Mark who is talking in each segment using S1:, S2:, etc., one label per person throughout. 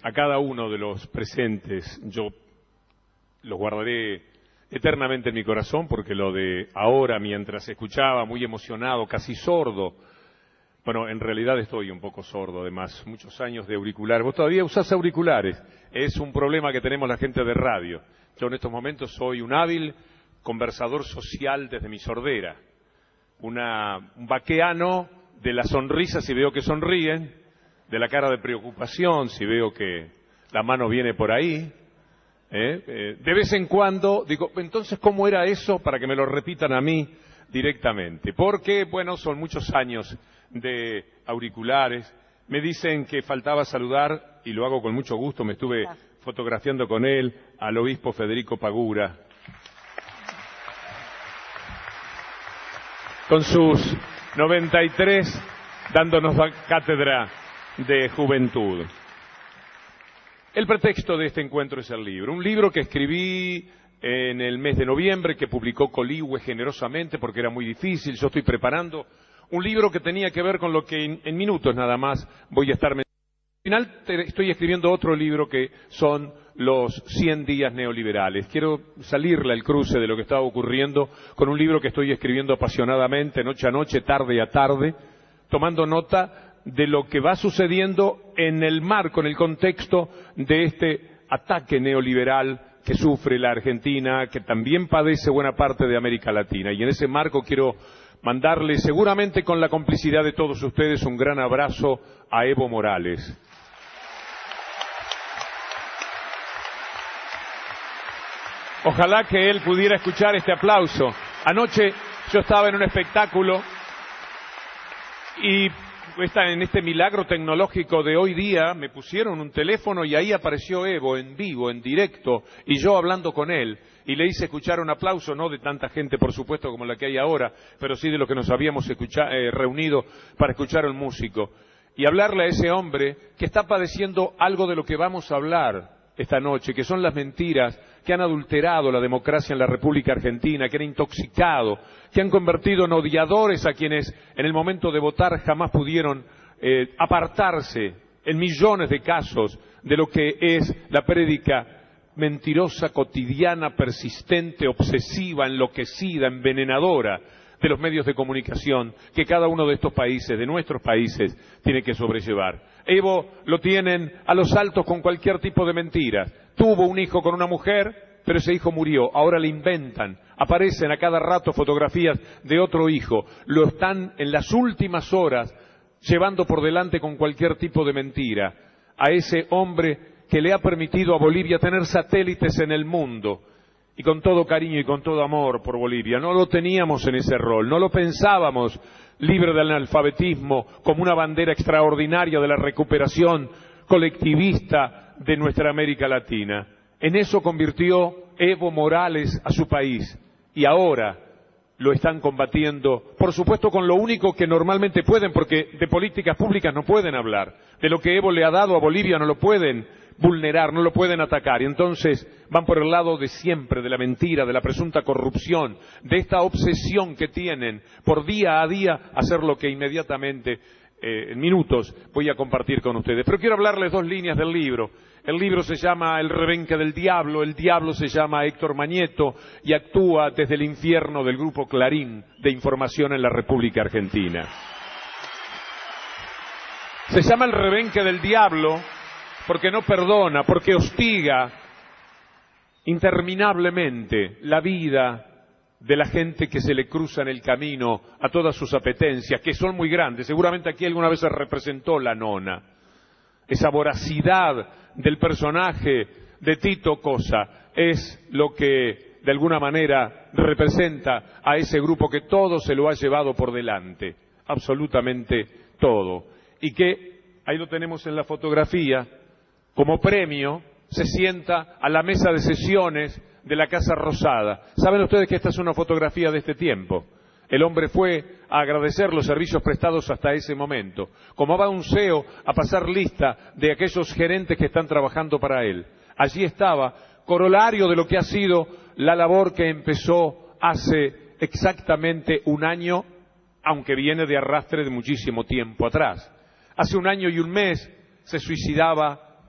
S1: a cada uno de los presentes. Yo los guardaré eternamente en mi corazón, porque lo de ahora, mientras escuchaba, muy emocionado, casi sordo, bueno, en realidad estoy un poco sordo, además, muchos años de auriculares. Vos todavía usás auriculares, es un problema que tenemos la gente de radio. Yo en estos momentos soy un hábil conversador social desde mi sordera, un vaqueano de la sonrisa si veo que sonríen, de la cara de preocupación si veo que la mano viene por ahí. De vez en cuando digo, entonces, ¿cómo era eso? Para que me lo repitan a mí directamente. Porque, bueno, son muchos años de auriculares. Me dicen que faltaba saludar, y lo hago con mucho gusto, me estuve fotografiando con él, al obispo Federico Pagura, con sus 93, dándonos cátedra de juventud. El pretexto de este encuentro es el libro, un libro que escribí en el mes de noviembre, que publicó Coligüe generosamente porque era muy difícil. Yo estoy preparando un libro que tenía que ver con lo que en minutos nada más voy a estar mencionando. Al final estoy escribiendo otro libro que son los 100 días neoliberales. Quiero salirle al cruce de lo que estaba ocurriendo con un libro que estoy escribiendo apasionadamente, noche a noche, tarde a tarde, tomando nota de lo que va sucediendo en el marco, en el contexto de este ataque neoliberal que sufre la Argentina, que también padece buena parte de América Latina. Y en ese marco quiero mandarle, seguramente con la complicidad de todos ustedes, un gran abrazo a Evo Morales. Ojalá que él pudiera escuchar este aplauso. Anoche yo estaba en un espectáculo y en este milagro tecnológico de hoy día me pusieron un teléfono y ahí apareció Evo en vivo, en directo, y yo hablando con él, y le hice escuchar un aplauso, no de tanta gente por supuesto como la que hay ahora, pero sí de lo que nos habíamos reunido para escuchar al músico, y hablarle a ese hombre que está padeciendo algo de lo que vamos a hablar esta noche, que son las mentiras que han adulterado la democracia en la República Argentina, que han intoxicado, que han convertido en odiadores a quienes en el momento de votar jamás pudieron apartarse en millones de casos de lo que es la prédica mentirosa, cotidiana, persistente, obsesiva, enloquecida, envenenadora de los medios de comunicación que cada uno de estos países, de nuestros países, tiene que sobrellevar. Evo lo tienen a los saltos con cualquier tipo de mentiras. Tuvo un hijo con una mujer, pero ese hijo murió. Ahora le inventan. Aparecen a cada rato fotografías de otro hijo. Lo están en las últimas horas llevando por delante con cualquier tipo de mentira. A ese hombre que le ha permitido a Bolivia tener satélites en el mundo. Y con todo cariño y con todo amor por Bolivia. No lo teníamos en ese rol, no lo pensábamos libre del analfabetismo como una bandera extraordinaria de la recuperación colectivista de nuestra América Latina. En eso convirtió Evo Morales a su país y ahora lo están combatiendo, por supuesto con lo único que normalmente pueden, porque de políticas públicas no pueden hablar, de lo que Evo le ha dado a Bolivia no lo pueden vulnerar, no lo pueden atacar, y entonces van por el lado de siempre, de la mentira, de la presunta corrupción, de esta obsesión que tienen por día a día hacer lo que inmediatamente, en minutos, voy a compartir con ustedes. Pero quiero hablarles dos líneas del libro. El libro se llama El rebenque del diablo, el diablo se llama Héctor Mañeto y actúa desde el infierno del grupo Clarín de información en la República Argentina. Se llama El rebenque del diablo porque no perdona, porque hostiga interminablemente la vida de la gente que se le cruza en el camino a todas sus apetencias, que son muy grandes. Seguramente aquí alguna vez se representó la nona. Esa voracidad del personaje de Tito Cosa es lo que de alguna manera representa a ese grupo que todo se lo ha llevado por delante, absolutamente todo, y que, ahí lo tenemos en la fotografía, como premio se sienta a la mesa de sesiones de la Casa Rosada. ¿Saben ustedes que esta es una fotografía de este tiempo? El hombre fue a agradecer los servicios prestados hasta ese momento. Como va un CEO a pasar lista de aquellos gerentes que están trabajando para él. Allí estaba, corolario de lo que ha sido la labor que empezó hace exactamente un año, aunque viene de arrastre de muchísimo tiempo atrás. Hace un año y un mes se suicidaba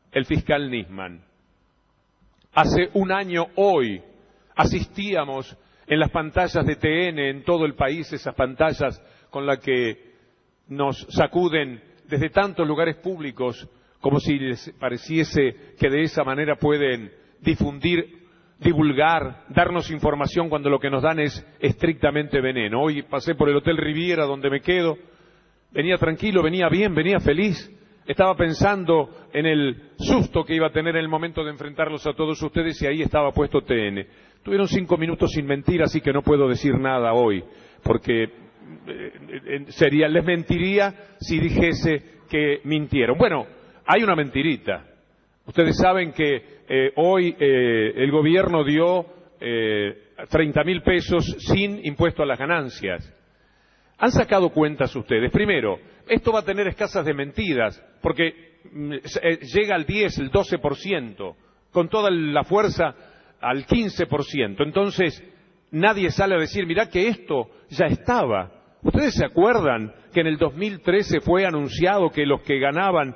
S1: el fiscal Nisman. Hace un año hoy asistíamos en las pantallas de TN en todo el país, esas pantallas con las que nos sacuden desde tantos lugares públicos, como si les pareciese que de esa manera pueden difundir, divulgar, darnos información cuando lo que nos dan es estrictamente veneno. Hoy pasé por el Hotel Riviera donde me quedo, venía tranquilo, venía bien, venía feliz, estaba pensando en el susto que iba a tener en el momento de enfrentarlos a todos ustedes y ahí estaba puesto TN. Tuvieron 5 minutos sin mentir, así que no puedo decir nada hoy, porque les mentiría si dijese que mintieron. Bueno, hay una mentirita. Ustedes saben que hoy el gobierno dio 30.000 pesos sin impuesto a las ganancias. ¿Han sacado cuentas ustedes? Primero, esto va a tener escasas desmentidas, porque llega al 10, el 12%, con toda la fuerza al 15%. Entonces, nadie sale a decir, mirá que esto ya estaba. ¿Ustedes se acuerdan que en el 2013 fue anunciado que los que ganaban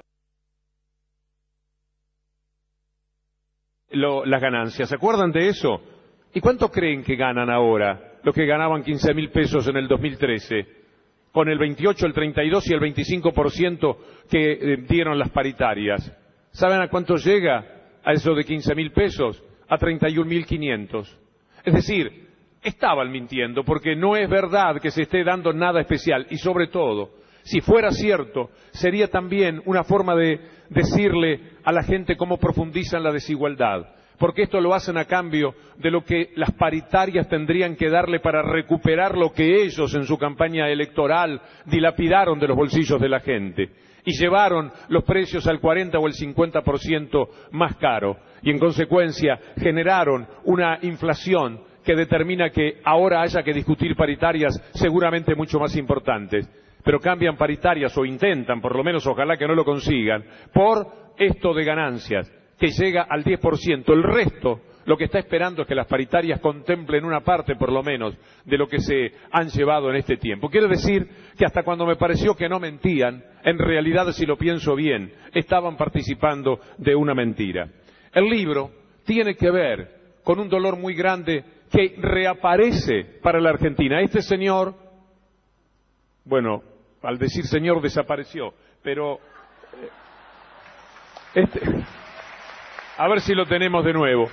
S1: las ganancias, ¿se acuerdan de eso? ¿Y cuánto creen que ganan ahora los que ganaban 15.000 pesos en el 2013? Con el 28, el 32 y el 25% que dieron las paritarias. ¿Saben a cuánto llega a eso de 15.000 pesos? A 31.500. Es decir, estaban mintiendo porque no es verdad que se esté dando nada especial. Y sobre todo, si fuera cierto, sería también una forma de decirle a la gente cómo profundizan la desigualdad. Porque esto lo hacen a cambio de lo que las paritarias tendrían que darle para recuperar lo que ellos en su campaña electoral dilapidaron de los bolsillos de la gente. Y llevaron los precios al 40 o el 50% más caro. Y en consecuencia generaron una inflación que determina que ahora haya que discutir paritarias seguramente mucho más importantes. Pero cambian paritarias o intentan, por lo menos ojalá que no lo consigan, por esto de ganancias, que llega al 10%. El resto, lo que está esperando es que las paritarias contemplen una parte, por lo menos, de lo que se han llevado en este tiempo. Quiero decir que hasta cuando me pareció que no mentían, en realidad, si lo pienso bien, estaban participando de una mentira. El libro tiene que ver con un dolor muy grande que reaparece para la Argentina. Este señor, bueno, al decir señor desapareció, pero a ver si lo tenemos de nuevo.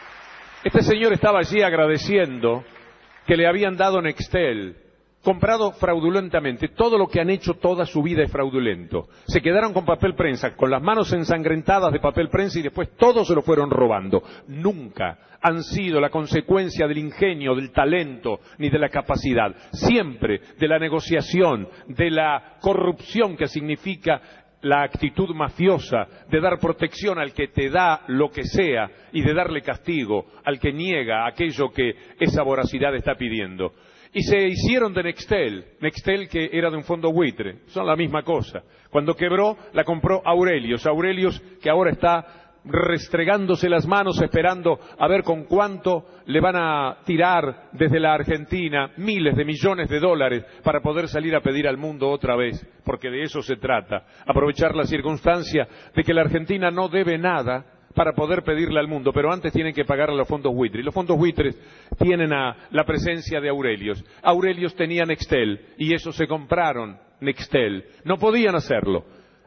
S1: Este señor estaba allí agradeciendo que le habían dado Nextel, comprado fraudulentamente. Todo lo que han hecho toda su vida es fraudulento. Se quedaron con papel prensa, con las manos ensangrentadas de papel prensa y después todo se lo fueron robando. Nunca han sido la consecuencia del ingenio, del talento, ni de la capacidad. Siempre de la negociación, de la corrupción que significa la actitud mafiosa de dar protección al que te da lo que sea y de darle castigo al que niega aquello que esa voracidad está pidiendo. Y se hicieron de Nextel que era de un fondo buitre, son la misma cosa. Cuando quebró, la compró Aurelius que ahora está restregándose las manos esperando a ver con cuánto le van a tirar desde la Argentina miles de millones de dólares para poder salir a pedir al mundo otra vez, porque de eso se trata, aprovechar la circunstancia de que la Argentina no debe nada para poder pedirle al mundo, pero antes tienen que pagar a los fondos buitres. Y los fondos buitres tienen a la presencia de Aurelius. Aurelius tenía Nextel y ellos se compraron Nextel. No podían hacerlo.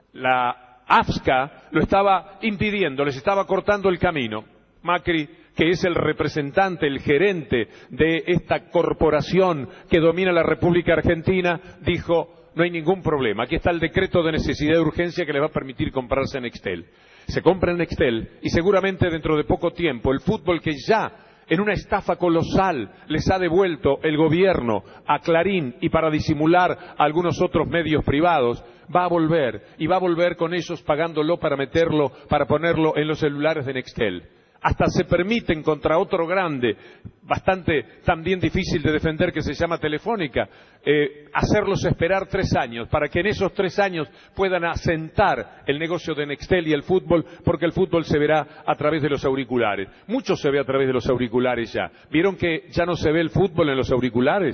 S1: La AFSCA lo estaba impidiendo, les estaba cortando el camino. Macri, que es el representante, el gerente de esta corporación que domina la República Argentina, dijo, no hay ningún problema, aquí está el decreto de necesidad de urgencia que les va a permitir comprarse Nextel. Se compra Nextel y seguramente dentro de poco tiempo el fútbol que ya en una estafa colosal les ha devuelto el gobierno a Clarín y para disimular a algunos otros medios privados, va a volver y va a volver con ellos pagándolo para meterlo, para ponerlo en los celulares de Nextel. Hasta se permiten contra otro grande, bastante también difícil de defender, que se llama Telefónica, hacerlos esperar 3 años, para que en esos 3 años puedan asentar el negocio de Nextel y el fútbol, porque el fútbol se verá a través de los auriculares. Mucho se ve a través de los auriculares ya. ¿Vieron que ya no se ve el fútbol en los auriculares?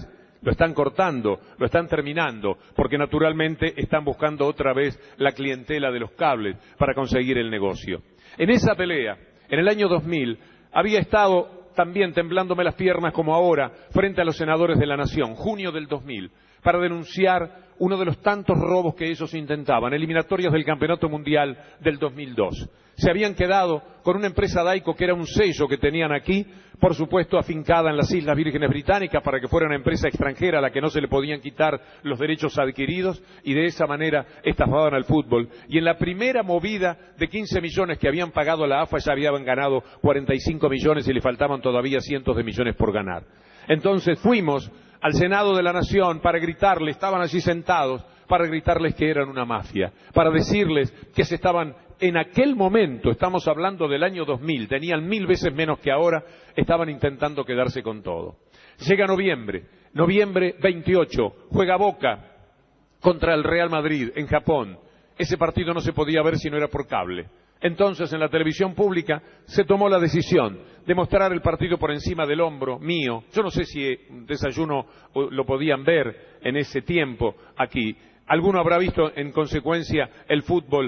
S1: lo están cortando, lo están terminando, porque naturalmente están buscando otra vez la clientela de los cables para conseguir el negocio. En esa pelea, en el año 2000, había estado también temblándome las piernas como ahora, frente a los senadores de la Nación, junio del 2000, para denunciar uno de los tantos robos que ellos intentaban, eliminatorias del Campeonato Mundial del 2002. Se habían quedado con una empresa Daico que era un sello que tenían aquí, por supuesto afincada en las Islas Vírgenes Británicas para que fuera una empresa extranjera a la que no se le podían quitar los derechos adquiridos, y de esa manera estafaban al fútbol. Y en la primera movida de 15 millones que habían pagado a la AFA ya habían ganado 45 millones y le faltaban todavía cientos de millones por ganar. Entonces fuimos al Senado de la Nación para gritarles, estaban allí sentados, para gritarles que eran una mafia, para decirles que se estaban, en aquel momento, estamos hablando del año 2000, tenían 1000 veces menos que ahora, estaban intentando quedarse con todo. Llega noviembre 28, juega Boca contra el Real Madrid en Japón. Ese partido no se podía ver si no era por cable. Entonces, en la televisión pública se tomó la decisión de mostrar el partido por encima del hombro mío. Yo no sé si Desayuno lo podían ver en ese tiempo aquí. Alguno habrá visto, en consecuencia, el fútbol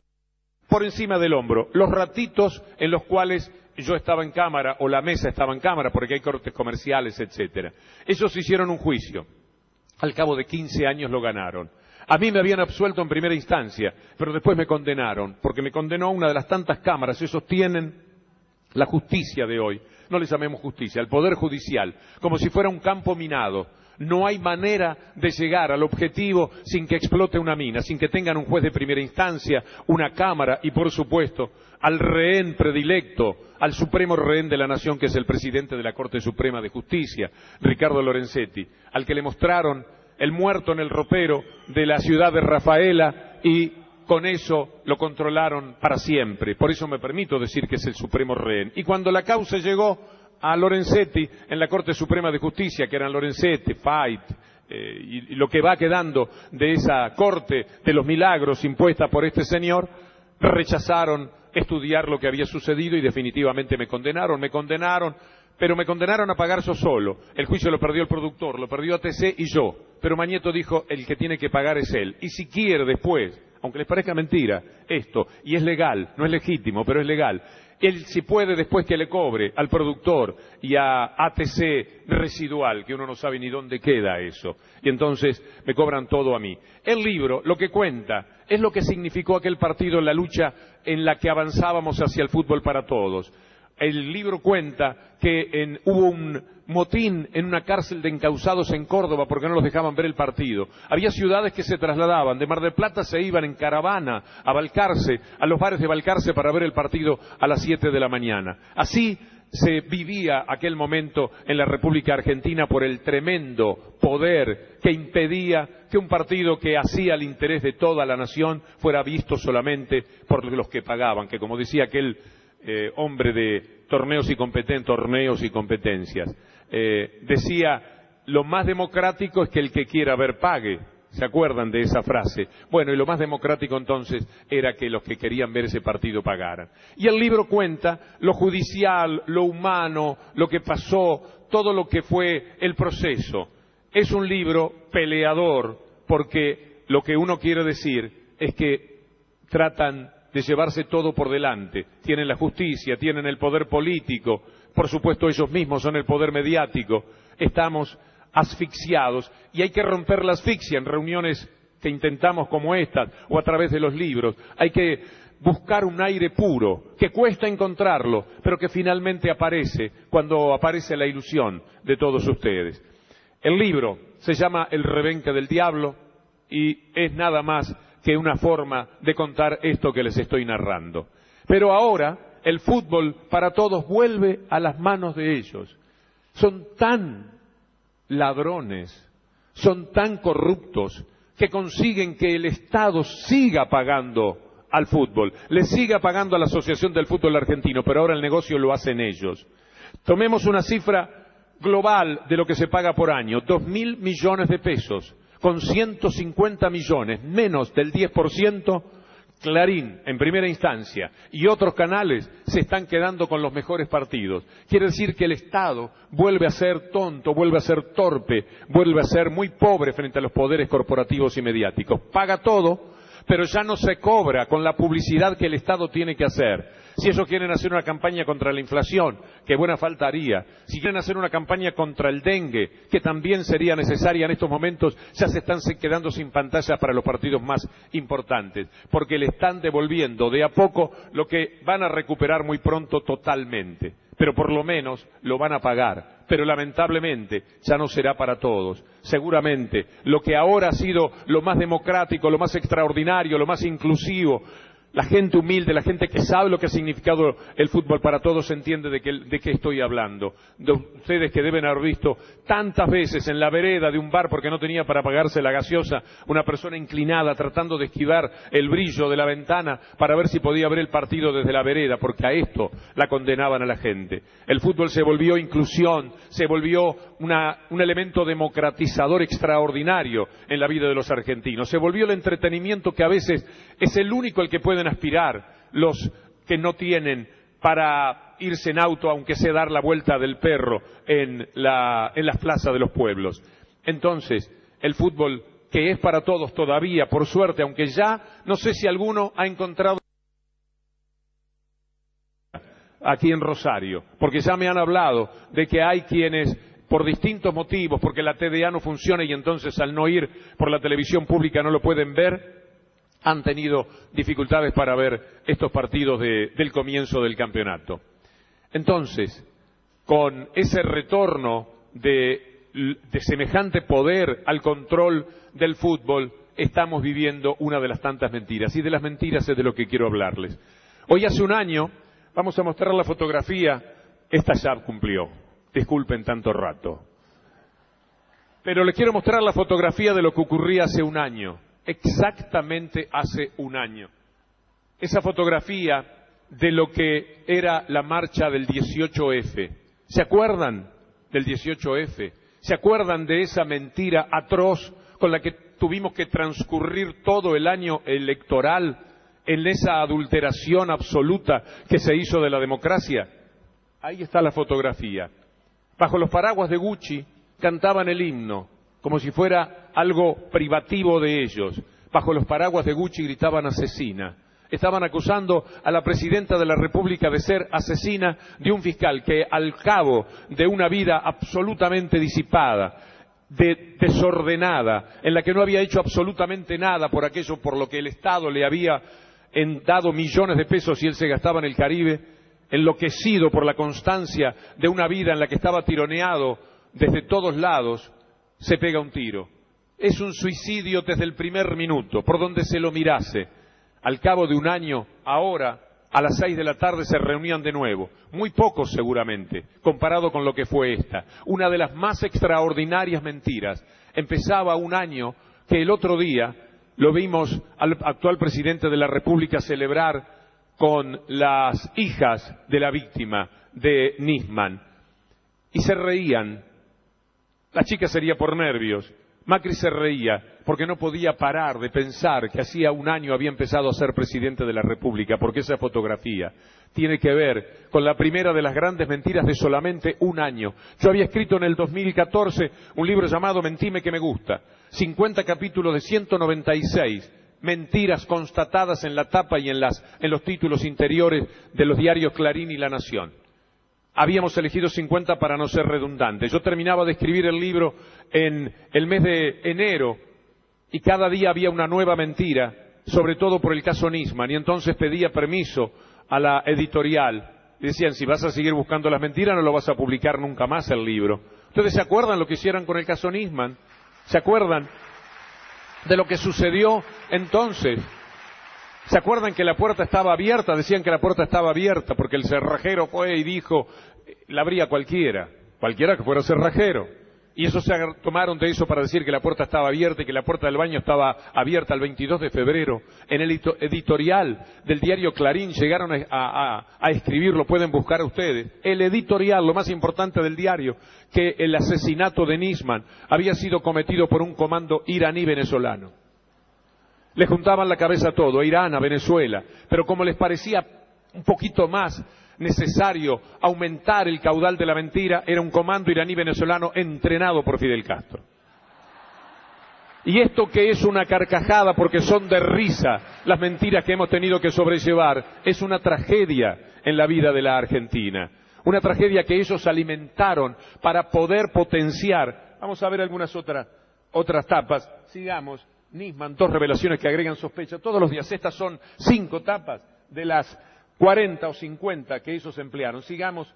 S1: por encima del hombro. Los ratitos en los cuales yo estaba en cámara, o la mesa estaba en cámara, porque hay cortes comerciales, etcétera. Ellos hicieron un juicio. Al cabo de 15 años lo ganaron. A mí me habían absuelto en primera instancia, pero después me condenaron, porque me condenó una de las tantas cámaras. Esos tienen la justicia de hoy, no le llamemos justicia, el Poder Judicial, como si fuera un campo minado. No hay manera de llegar al objetivo sin que explote una mina, sin que tengan un juez de primera instancia, una cámara y, por supuesto, al rehén predilecto, al supremo rehén de la nación, que es el presidente de la Corte Suprema de Justicia, Ricardo Lorenzetti, al que le mostraron el muerto en el ropero de la ciudad de Rafaela, y con eso lo controlaron para siempre. Por eso me permito decir que es el supremo rehén. Y cuando la causa llegó a Lorenzetti en la Corte Suprema de Justicia, que eran Lorenzetti, Fait, y lo que va quedando de esa Corte de los Milagros impuesta por este señor, rechazaron estudiar lo que había sucedido y definitivamente me condenaron, pero me condenaron a pagar yo solo. El juicio lo perdió el productor, lo perdió ATC y yo, pero Mañeto dijo, el que tiene que pagar es él. Y si quiere después, aunque les parezca mentira esto, y es legal, no es legítimo, pero es legal, él si puede después que le cobre al productor y a ATC residual, que uno no sabe ni dónde queda eso, y entonces me cobran todo a mí. El libro lo que cuenta es lo que significó aquel partido en la lucha en la que avanzábamos hacia el fútbol para todos. El libro cuenta que hubo un motín en una cárcel de encausados en Córdoba porque no los dejaban ver el partido. Había ciudades que se trasladaban, de Mar del Plata se iban en caravana a Balcarce, a los bares de Balcarce para ver el partido a las 7 de la mañana. Así se vivía aquel momento en la República Argentina por el tremendo poder que impedía que un partido que hacía el interés de toda la nación fuera visto solamente por los que pagaban, que como decía aquel hombre de torneos y competencias, decía, lo más democrático es que el que quiera ver pague. ¿Se acuerdan de esa frase? Bueno, y lo más democrático entonces era que los que querían ver ese partido pagaran. Y el libro cuenta lo judicial, lo humano, lo que pasó, todo lo que fue el proceso. Es un libro peleador, porque lo que uno quiere decir es que tratan de llevarse todo por delante. Tienen la justicia, tienen el poder político, por supuesto ellos mismos son el poder mediático. Estamos asfixiados y hay que romper la asfixia en reuniones que intentamos como estas o a través de los libros. Hay que buscar un aire puro, que cuesta encontrarlo, pero que finalmente aparece cuando aparece la ilusión de todos ustedes. El libro se llama El rebenque del diablo y es nada más que una forma de contar esto que les estoy narrando. Pero ahora el fútbol para todos vuelve a las manos de ellos. Son tan ladrones, son tan corruptos, que consiguen que el Estado siga pagando al fútbol, le siga pagando a la Asociación del Fútbol Argentino, pero ahora el negocio lo hacen ellos. Tomemos una cifra global de lo que se paga por año, 2.000 millones de pesos, con 150 millones, menos del 10%, Clarín, en primera instancia, y otros canales se están quedando con los mejores partidos. Quiere decir que el Estado vuelve a ser tonto, vuelve a ser torpe, vuelve a ser muy pobre frente a los poderes corporativos y mediáticos. Paga todo, pero ya no se cobra con la publicidad que el Estado tiene que hacer. Si ellos quieren hacer una campaña contra la inflación, que buena falta haría. Si quieren hacer una campaña contra el dengue, que también sería necesaria en estos momentos, ya se están quedando sin pantalla para los partidos más importantes, porque le están devolviendo de a poco lo que van a recuperar muy pronto totalmente. Pero por lo menos lo van a pagar. Pero lamentablemente ya no será para todos. Seguramente lo que ahora ha sido lo más democrático, lo más extraordinario, lo más inclusivo, la gente humilde, la gente que sabe lo que ha significado el fútbol para todos entiende de qué estoy hablando. De ustedes que deben haber visto tantas veces en la vereda de un bar porque no tenía para pagarse la gaseosa, una persona inclinada tratando de esquivar el brillo de la ventana para ver si podía ver el partido desde la vereda, porque a esto la condenaban a la gente. El fútbol se volvió inclusión, se volvió un elemento democratizador extraordinario en la vida de los argentinos. Se volvió el entretenimiento que a veces es el único al que pueden aspirar los que no tienen para irse en auto, aunque sea dar la vuelta del perro en las plazas de los pueblos. Entonces, el fútbol, que es para todos todavía, por suerte, aunque ya no sé si alguno ha encontrado aquí en Rosario, porque ya me han hablado de que hay quienes, por distintos motivos, porque la TDA no funciona y entonces al no ir por la televisión pública no lo pueden ver, han tenido dificultades para ver estos partidos del comienzo del campeonato. Entonces, con ese retorno de semejante poder al control del fútbol, estamos viviendo una de las tantas mentiras. Y de las mentiras es de lo que quiero hablarles. Hoy hace un año, vamos a mostrar la fotografía, esta ya cumplió, disculpen tanto rato. Pero les quiero mostrar la fotografía de lo que ocurría hace un año. Exactamente hace un año. Esa fotografía de lo que era la marcha del 18F. ¿Se acuerdan del 18F? ¿Se acuerdan de esa mentira atroz con la que tuvimos que transcurrir todo el año electoral en esa adulteración absoluta que se hizo de la democracia? Ahí está la fotografía. Bajo los paraguas de Gucci cantaban el himno, como si fuera algo privativo de ellos. Bajo los paraguas de Gucci gritaban asesina. Estaban acusando a la presidenta de la República de ser asesina de un fiscal que, al cabo de una vida absolutamente disipada, desordenada, en la que no había hecho absolutamente nada por aquello por lo que el Estado le había dado millones de pesos y él se gastaba en el Caribe, enloquecido por la constancia de una vida en la que estaba tironeado desde todos lados, se pega un tiro. Es un suicidio desde el primer minuto, por donde se lo mirase. Al cabo de un año, ahora, a las 6 de la tarde se reunían de nuevo. Muy pocos seguramente, comparado con lo que fue esta. Una de las más extraordinarias mentiras. Empezaba un año que el otro día lo vimos al actual presidente de la República celebrar con las hijas de la víctima de Nisman. Y se reían. La chica sería por nervios. Macri se reía porque no podía parar de pensar que hacía un año había empezado a ser presidente de la República, porque esa fotografía tiene que ver con la primera de las grandes mentiras de solamente un año. Yo había escrito en el 2014 un libro llamado Mentime que me gusta, 50 capítulos de 196 mentiras constatadas en la tapa y en los títulos interiores de los diarios Clarín y La Nación. Habíamos elegido 50 para no ser redundantes. Yo terminaba de escribir el libro en el mes de enero y cada día había una nueva mentira, sobre todo por el caso Nisman, y entonces pedía permiso a la editorial. Decían, si vas a seguir buscando las mentiras no lo vas a publicar nunca más el libro. ¿Ustedes se acuerdan lo que hicieron con el caso Nisman? ¿Se acuerdan de lo que sucedió entonces? ¿Se acuerdan que la puerta estaba abierta? Decían que la puerta estaba abierta porque el cerrajero fue y dijo, la abría cualquiera que fuera cerrajero. Y eso se tomaron de eso para decir que la puerta estaba abierta y que la puerta del baño estaba abierta el 22 de febrero. En el editorial del diario Clarín llegaron a escribir, lo pueden buscar ustedes, el editorial, lo más importante del diario, que el asesinato de Nisman había sido cometido por un comando iraní venezolano. Le juntaban la cabeza a todo, a Irán, a Venezuela, pero como les parecía un poquito más necesario aumentar el caudal de la mentira, era un comando iraní-venezolano entrenado por Fidel Castro. Y esto que es una carcajada porque son de risa las mentiras que hemos tenido que sobrellevar, es una tragedia en la vida de la Argentina. Una tragedia que ellos alimentaron para poder potenciar. Vamos a ver algunas otras tapas. Sigamos. Nisman, 2 revelaciones que agregan sospecha todos los días. Estas son 5 tapas de las 40 o 50 que ellos emplearon. Sigamos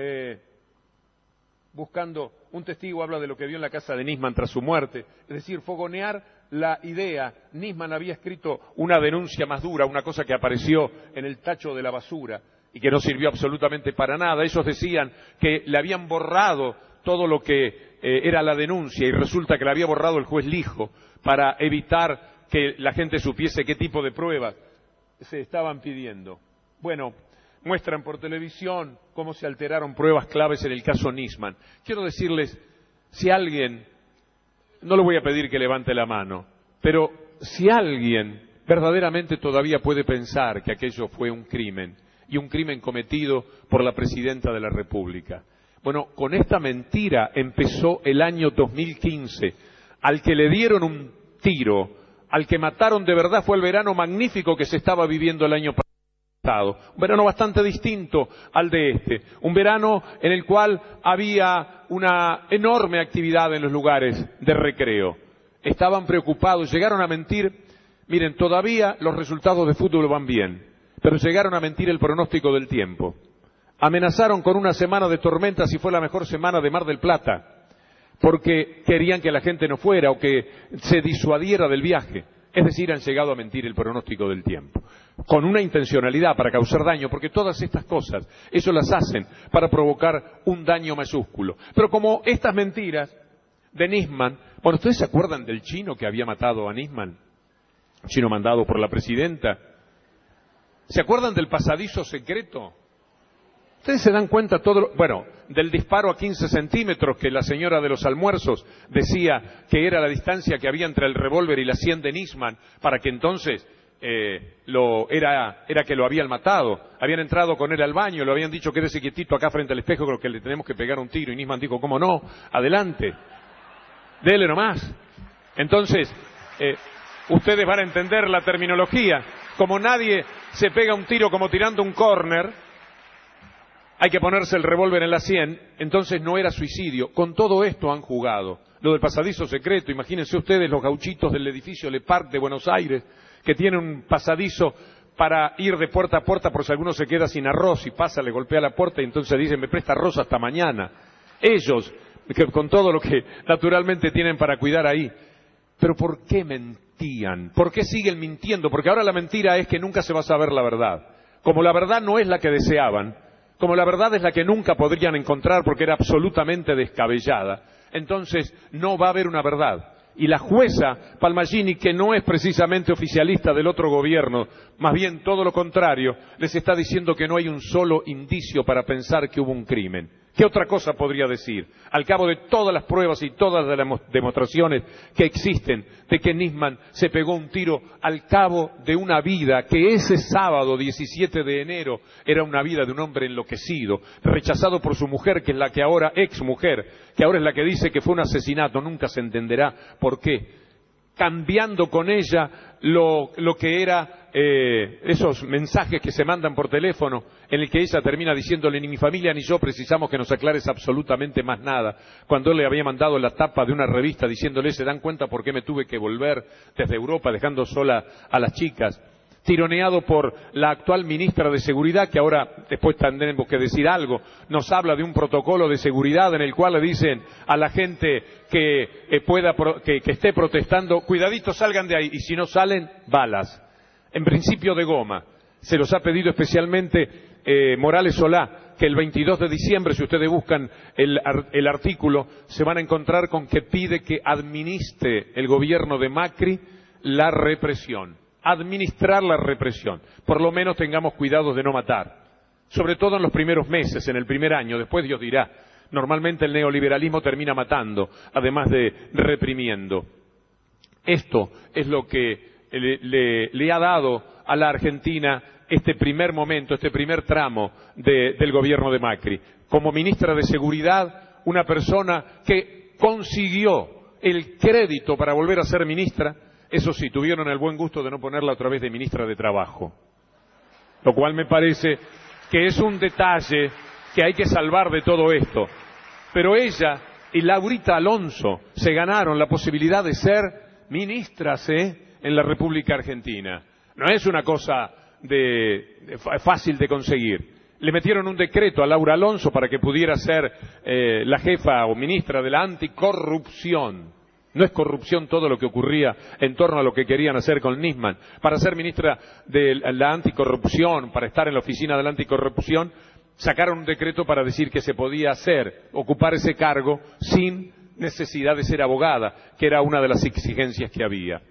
S1: buscando. Un testigo habla de lo que vio en la casa de Nisman tras su muerte. Es decir, fogonear la idea. Nisman había escrito una denuncia más dura, una cosa que apareció en el tacho de la basura y que no sirvió absolutamente para nada. Ellos decían que le habían borrado todo lo que era la denuncia y resulta que la había borrado el juez Lijo para evitar que la gente supiese qué tipo de pruebas se estaban pidiendo. Bueno, muestran por televisión cómo se alteraron pruebas claves en el caso Nisman. Quiero decirles, si alguien, no le voy a pedir que levante la mano, pero si alguien verdaderamente todavía puede pensar que aquello fue un crimen, y un crimen cometido por la Presidenta de la República. Bueno, con esta mentira empezó el año 2015. Al que le dieron un tiro, al que mataron de verdad, fue el verano magnífico que se estaba viviendo el año pasado. Un verano bastante distinto al de este. Un verano en el cual había una enorme actividad en los lugares de recreo. Estaban preocupados, llegaron a mentir. Miren, todavía los resultados de fútbol van bien, pero llegaron a mentir el pronóstico del tiempo. Amenazaron con una semana de tormentas y fue la mejor semana de Mar del Plata, porque querían que la gente no fuera o que se disuadiera del viaje. Es decir, han llegado a mentir el pronóstico del tiempo, con una intencionalidad para causar daño, porque todas estas cosas, eso las hacen para provocar un daño mayúsculo. Pero como estas mentiras de Nisman, bueno, ¿ustedes se acuerdan del chino que había matado a Nisman? Chino mandado por la presidenta. ¿Se acuerdan del pasadizo secreto? Ustedes se dan cuenta del disparo a 15 centímetros que la señora de los almuerzos decía que era la distancia que había entre el revólver y la sien de Nisman, para que entonces era que lo habían matado. Habían entrado con él al baño, le habían dicho quédese quietito acá frente al espejo, creo que le tenemos que pegar un tiro, y Nisman dijo, ¿cómo no? Adelante, dele nomás. Entonces, ustedes van a entender la terminología. Como nadie se pega un tiro como tirando un córner, hay que ponerse el revólver en la sien, entonces no era suicidio. Con todo esto han jugado. Lo del pasadizo secreto, imagínense ustedes los gauchitos del edificio Le Parc de Buenos Aires, que tienen un pasadizo para ir de puerta a puerta por si alguno se queda sin arroz y pasa, le golpea la puerta y entonces dicen, me presta arroz hasta mañana. Ellos, con todo lo que naturalmente tienen para cuidar ahí. Pero ¿por qué mentían? ¿Por qué siguen mintiendo? Porque ahora la mentira es que nunca se va a saber la verdad. Como la verdad no es la que deseaban, como la verdad es la que nunca podrían encontrar porque era absolutamente descabellada, entonces no va a haber una verdad. Y la jueza Palmagini, que no es precisamente oficialista del otro gobierno, más bien todo lo contrario, les está diciendo que no hay un solo indicio para pensar que hubo un crimen. ¿Qué otra cosa podría decir? Al cabo de todas las pruebas y todas las demostraciones que existen de que Nisman se pegó un tiro al cabo de una vida que ese sábado 17 de enero era una vida de un hombre enloquecido, rechazado por su mujer, que es la que ahora, ex mujer, que ahora es la que dice que fue un asesinato, nunca se entenderá por qué, cambiando con ella lo que era esos mensajes que se mandan por teléfono, en el que ella termina diciéndole, ni mi familia ni yo precisamos que nos aclares absolutamente más nada, cuando él le había mandado la tapa de una revista diciéndole, ¿se dan cuenta por qué me tuve que volver desde Europa dejando sola a las chicas? Tironeado por la actual ministra de Seguridad, que ahora, después tendremos que decir algo, nos habla de un protocolo de seguridad en el cual le dicen a la gente que esté protestando, cuidadito, salgan de ahí, y si no salen, balas. En principio de goma. Se los ha pedido especialmente Morales Solá, que el 22 de diciembre, si ustedes buscan el artículo, se van a encontrar con que pide que administre el gobierno de Macri la represión. Administrar la represión. Por lo menos tengamos cuidado de no matar. Sobre todo en los primeros meses, en el primer año, después Dios dirá. Normalmente el neoliberalismo termina matando, además de reprimiendo. Esto es lo que le ha dado a la Argentina este primer momento, este primer tramo del gobierno de Macri. Como ministra de Seguridad, una persona que consiguió el crédito para volver a ser ministra. Eso sí, tuvieron el buen gusto de no ponerla otra vez de ministra de Trabajo, lo cual me parece que es un detalle que hay que salvar de todo esto. Pero ella y Laurita Alonso se ganaron la posibilidad de ser ministras en la República Argentina. No es una cosa fácil de conseguir. Le metieron un decreto a Laura Alonso para que pudiera ser la jefa o ministra de la anticorrupción. No es corrupción todo lo que ocurría en torno a lo que querían hacer con Nisman. Para ser ministra de la anticorrupción, para estar en la oficina de la anticorrupción, sacaron un decreto para decir que se podía ocupar ese cargo sin necesidad de ser abogada, que era una de las exigencias que había.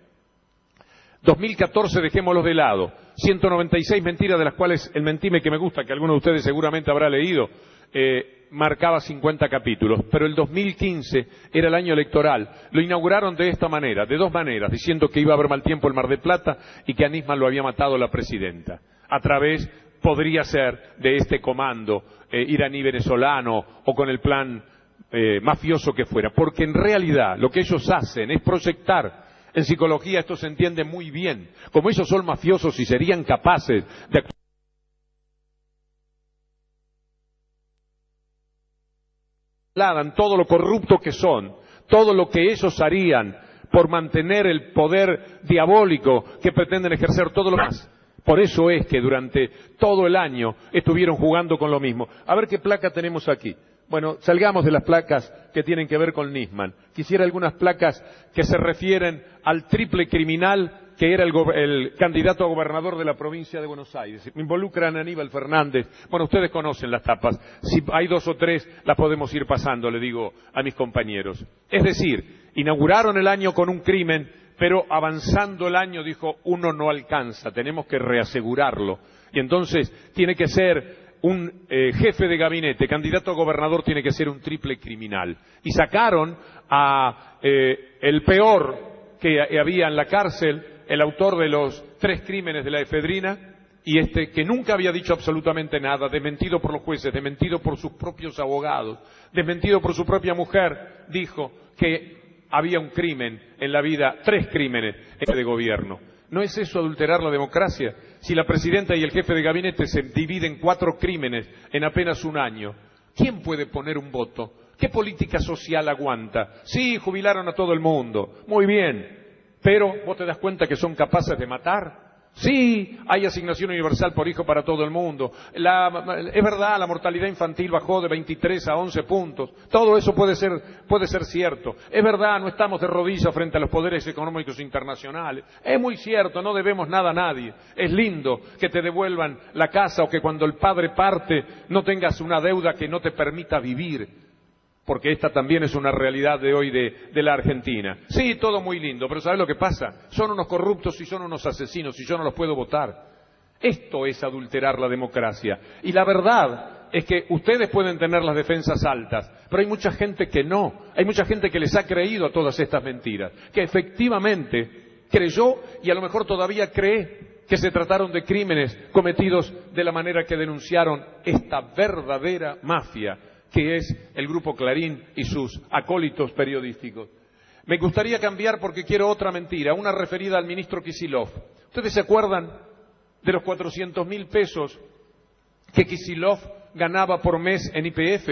S1: 2014 dejémoslos de lado. 196 mentiras, de las cuales el Mentime que me gusta, que alguno de ustedes seguramente habrá leído, marcaba 50 capítulos. Pero el 2015 era el año electoral. Lo inauguraron de esta manera, de dos maneras, diciendo que iba a haber mal tiempo en Mar del Plata y que a Nisman lo había matado la presidenta. A través, podría ser, de este comando iraní venezolano o con el plan mafioso que fuera. Porque en realidad lo que ellos hacen es proyectar. En psicología esto se entiende muy bien. Como ellos son mafiosos y serían capaces de todo lo corrupto que son, todo lo que ellos harían por mantener el poder diabólico que pretenden ejercer todos los demás. Por eso es que durante todo el año estuvieron jugando con lo mismo. A ver qué placa tenemos aquí. Bueno, salgamos de las placas que tienen que ver con Nisman. Quisiera algunas placas que se refieren al triple criminal que era el candidato a gobernador de la provincia de Buenos Aires. Involucran a Aníbal Fernández. Bueno, ustedes conocen las tapas. Si hay dos o tres, las podemos ir pasando, le digo a mis compañeros. Es decir, inauguraron el año con un crimen, pero avanzando el año dijo, uno no alcanza, tenemos que reasegurarlo. Y entonces tiene que ser un jefe de gabinete, candidato a gobernador, tiene que ser un triple criminal. Y sacaron a el peor que había en la cárcel, el autor de los 3 crímenes de la efedrina, y que nunca había dicho absolutamente nada, desmentido por los jueces, desmentido por sus propios abogados, desmentido por su propia mujer, dijo que había un crimen en la vida, 3 crímenes de gobierno. ¿No es eso adulterar la democracia? Si la presidenta y el jefe de gabinete se dividen 4 crímenes en apenas un año, ¿quién puede poner un voto? ¿Qué política social aguanta? Sí, jubilaron a todo el mundo, muy bien, pero ¿vos te das cuenta que son capaces de matar? Sí, hay asignación universal por hijo para todo el mundo. Es verdad, la mortalidad infantil bajó de 23 a 11 puntos. Todo eso puede ser cierto. Es verdad, no estamos de rodillas frente a los poderes económicos internacionales. Es muy cierto, no debemos nada a nadie. Es lindo que te devuelvan la casa o que cuando el padre parte no tengas una deuda que no te permita vivir. Porque esta también es una realidad de hoy de la Argentina. Sí, todo muy lindo, pero ¿sabes lo que pasa? Son unos corruptos y son unos asesinos y yo no los puedo votar. Esto es adulterar la democracia. Y la verdad es que ustedes pueden tener las defensas altas, pero hay mucha gente que no. Hay mucha gente que les ha creído a todas estas mentiras, que efectivamente creyó y a lo mejor todavía cree que se trataron de crímenes cometidos de la manera que denunciaron esta verdadera mafia, que es el Grupo Clarín y sus acólitos periodísticos. Me gustaría cambiar porque quiero otra mentira, una referida al ministro Kicillof. ¿Ustedes se acuerdan de los 400.000 pesos que Kicillof ganaba por mes en YPF?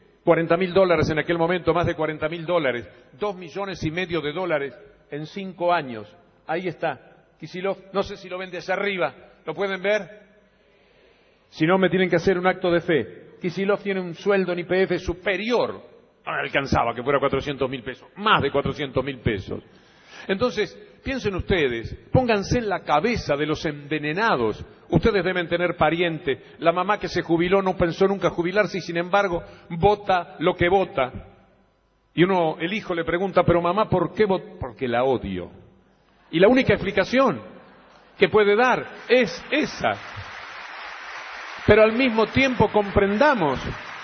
S1: $40.000 en aquel momento, más de $40.000, $2,5 millones en 5 años. Ahí está, Kicillof, no sé si lo ven desde arriba, ¿lo pueden ver? Si no, me tienen que hacer un acto de fe. Kicillof tiene un sueldo en YPF superior, no alcanzaba que fuera 400.000 pesos, más de 400.000 pesos. Entonces, piensen ustedes, pónganse en la cabeza de los envenenados. Ustedes deben tener pariente. La mamá que se jubiló no pensó nunca jubilarse y sin embargo vota lo que vota. Y el hijo le pregunta, pero mamá, ¿por qué vota? Porque la odio. Y la única explicación que puede dar es esa. Pero al mismo tiempo comprendamos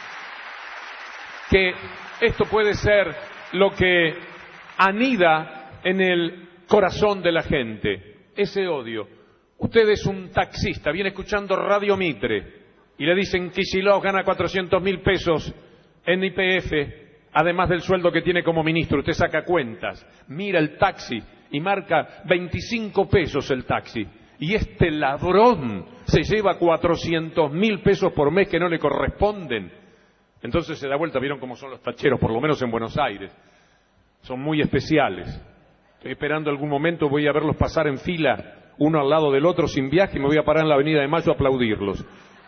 S1: que esto puede ser lo que anida en el corazón de la gente. ese odio. Usted es un taxista, viene escuchando Radio Mitre y le dicen que Kicillof gana 400.000 pesos en YPF, además del sueldo que tiene como ministro. Usted saca cuentas, mira el taxi y marca 25 pesos el taxi. Y este ladrón se lleva 400.000 pesos por mes que no le corresponden. Entonces se da vuelta, vieron cómo son los tacheros, por lo menos en Buenos Aires. Son muy especiales. Estoy esperando algún momento, voy a verlos pasar en fila, uno al lado del otro sin viaje, y me voy a parar en la Avenida de Mayo a aplaudirlos.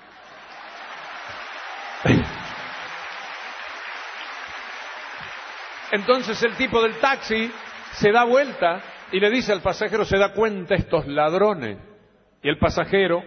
S1: Entonces el tipo del taxi se da vuelta y le dice al pasajero, se da cuenta, estos ladrones. Y el pasajero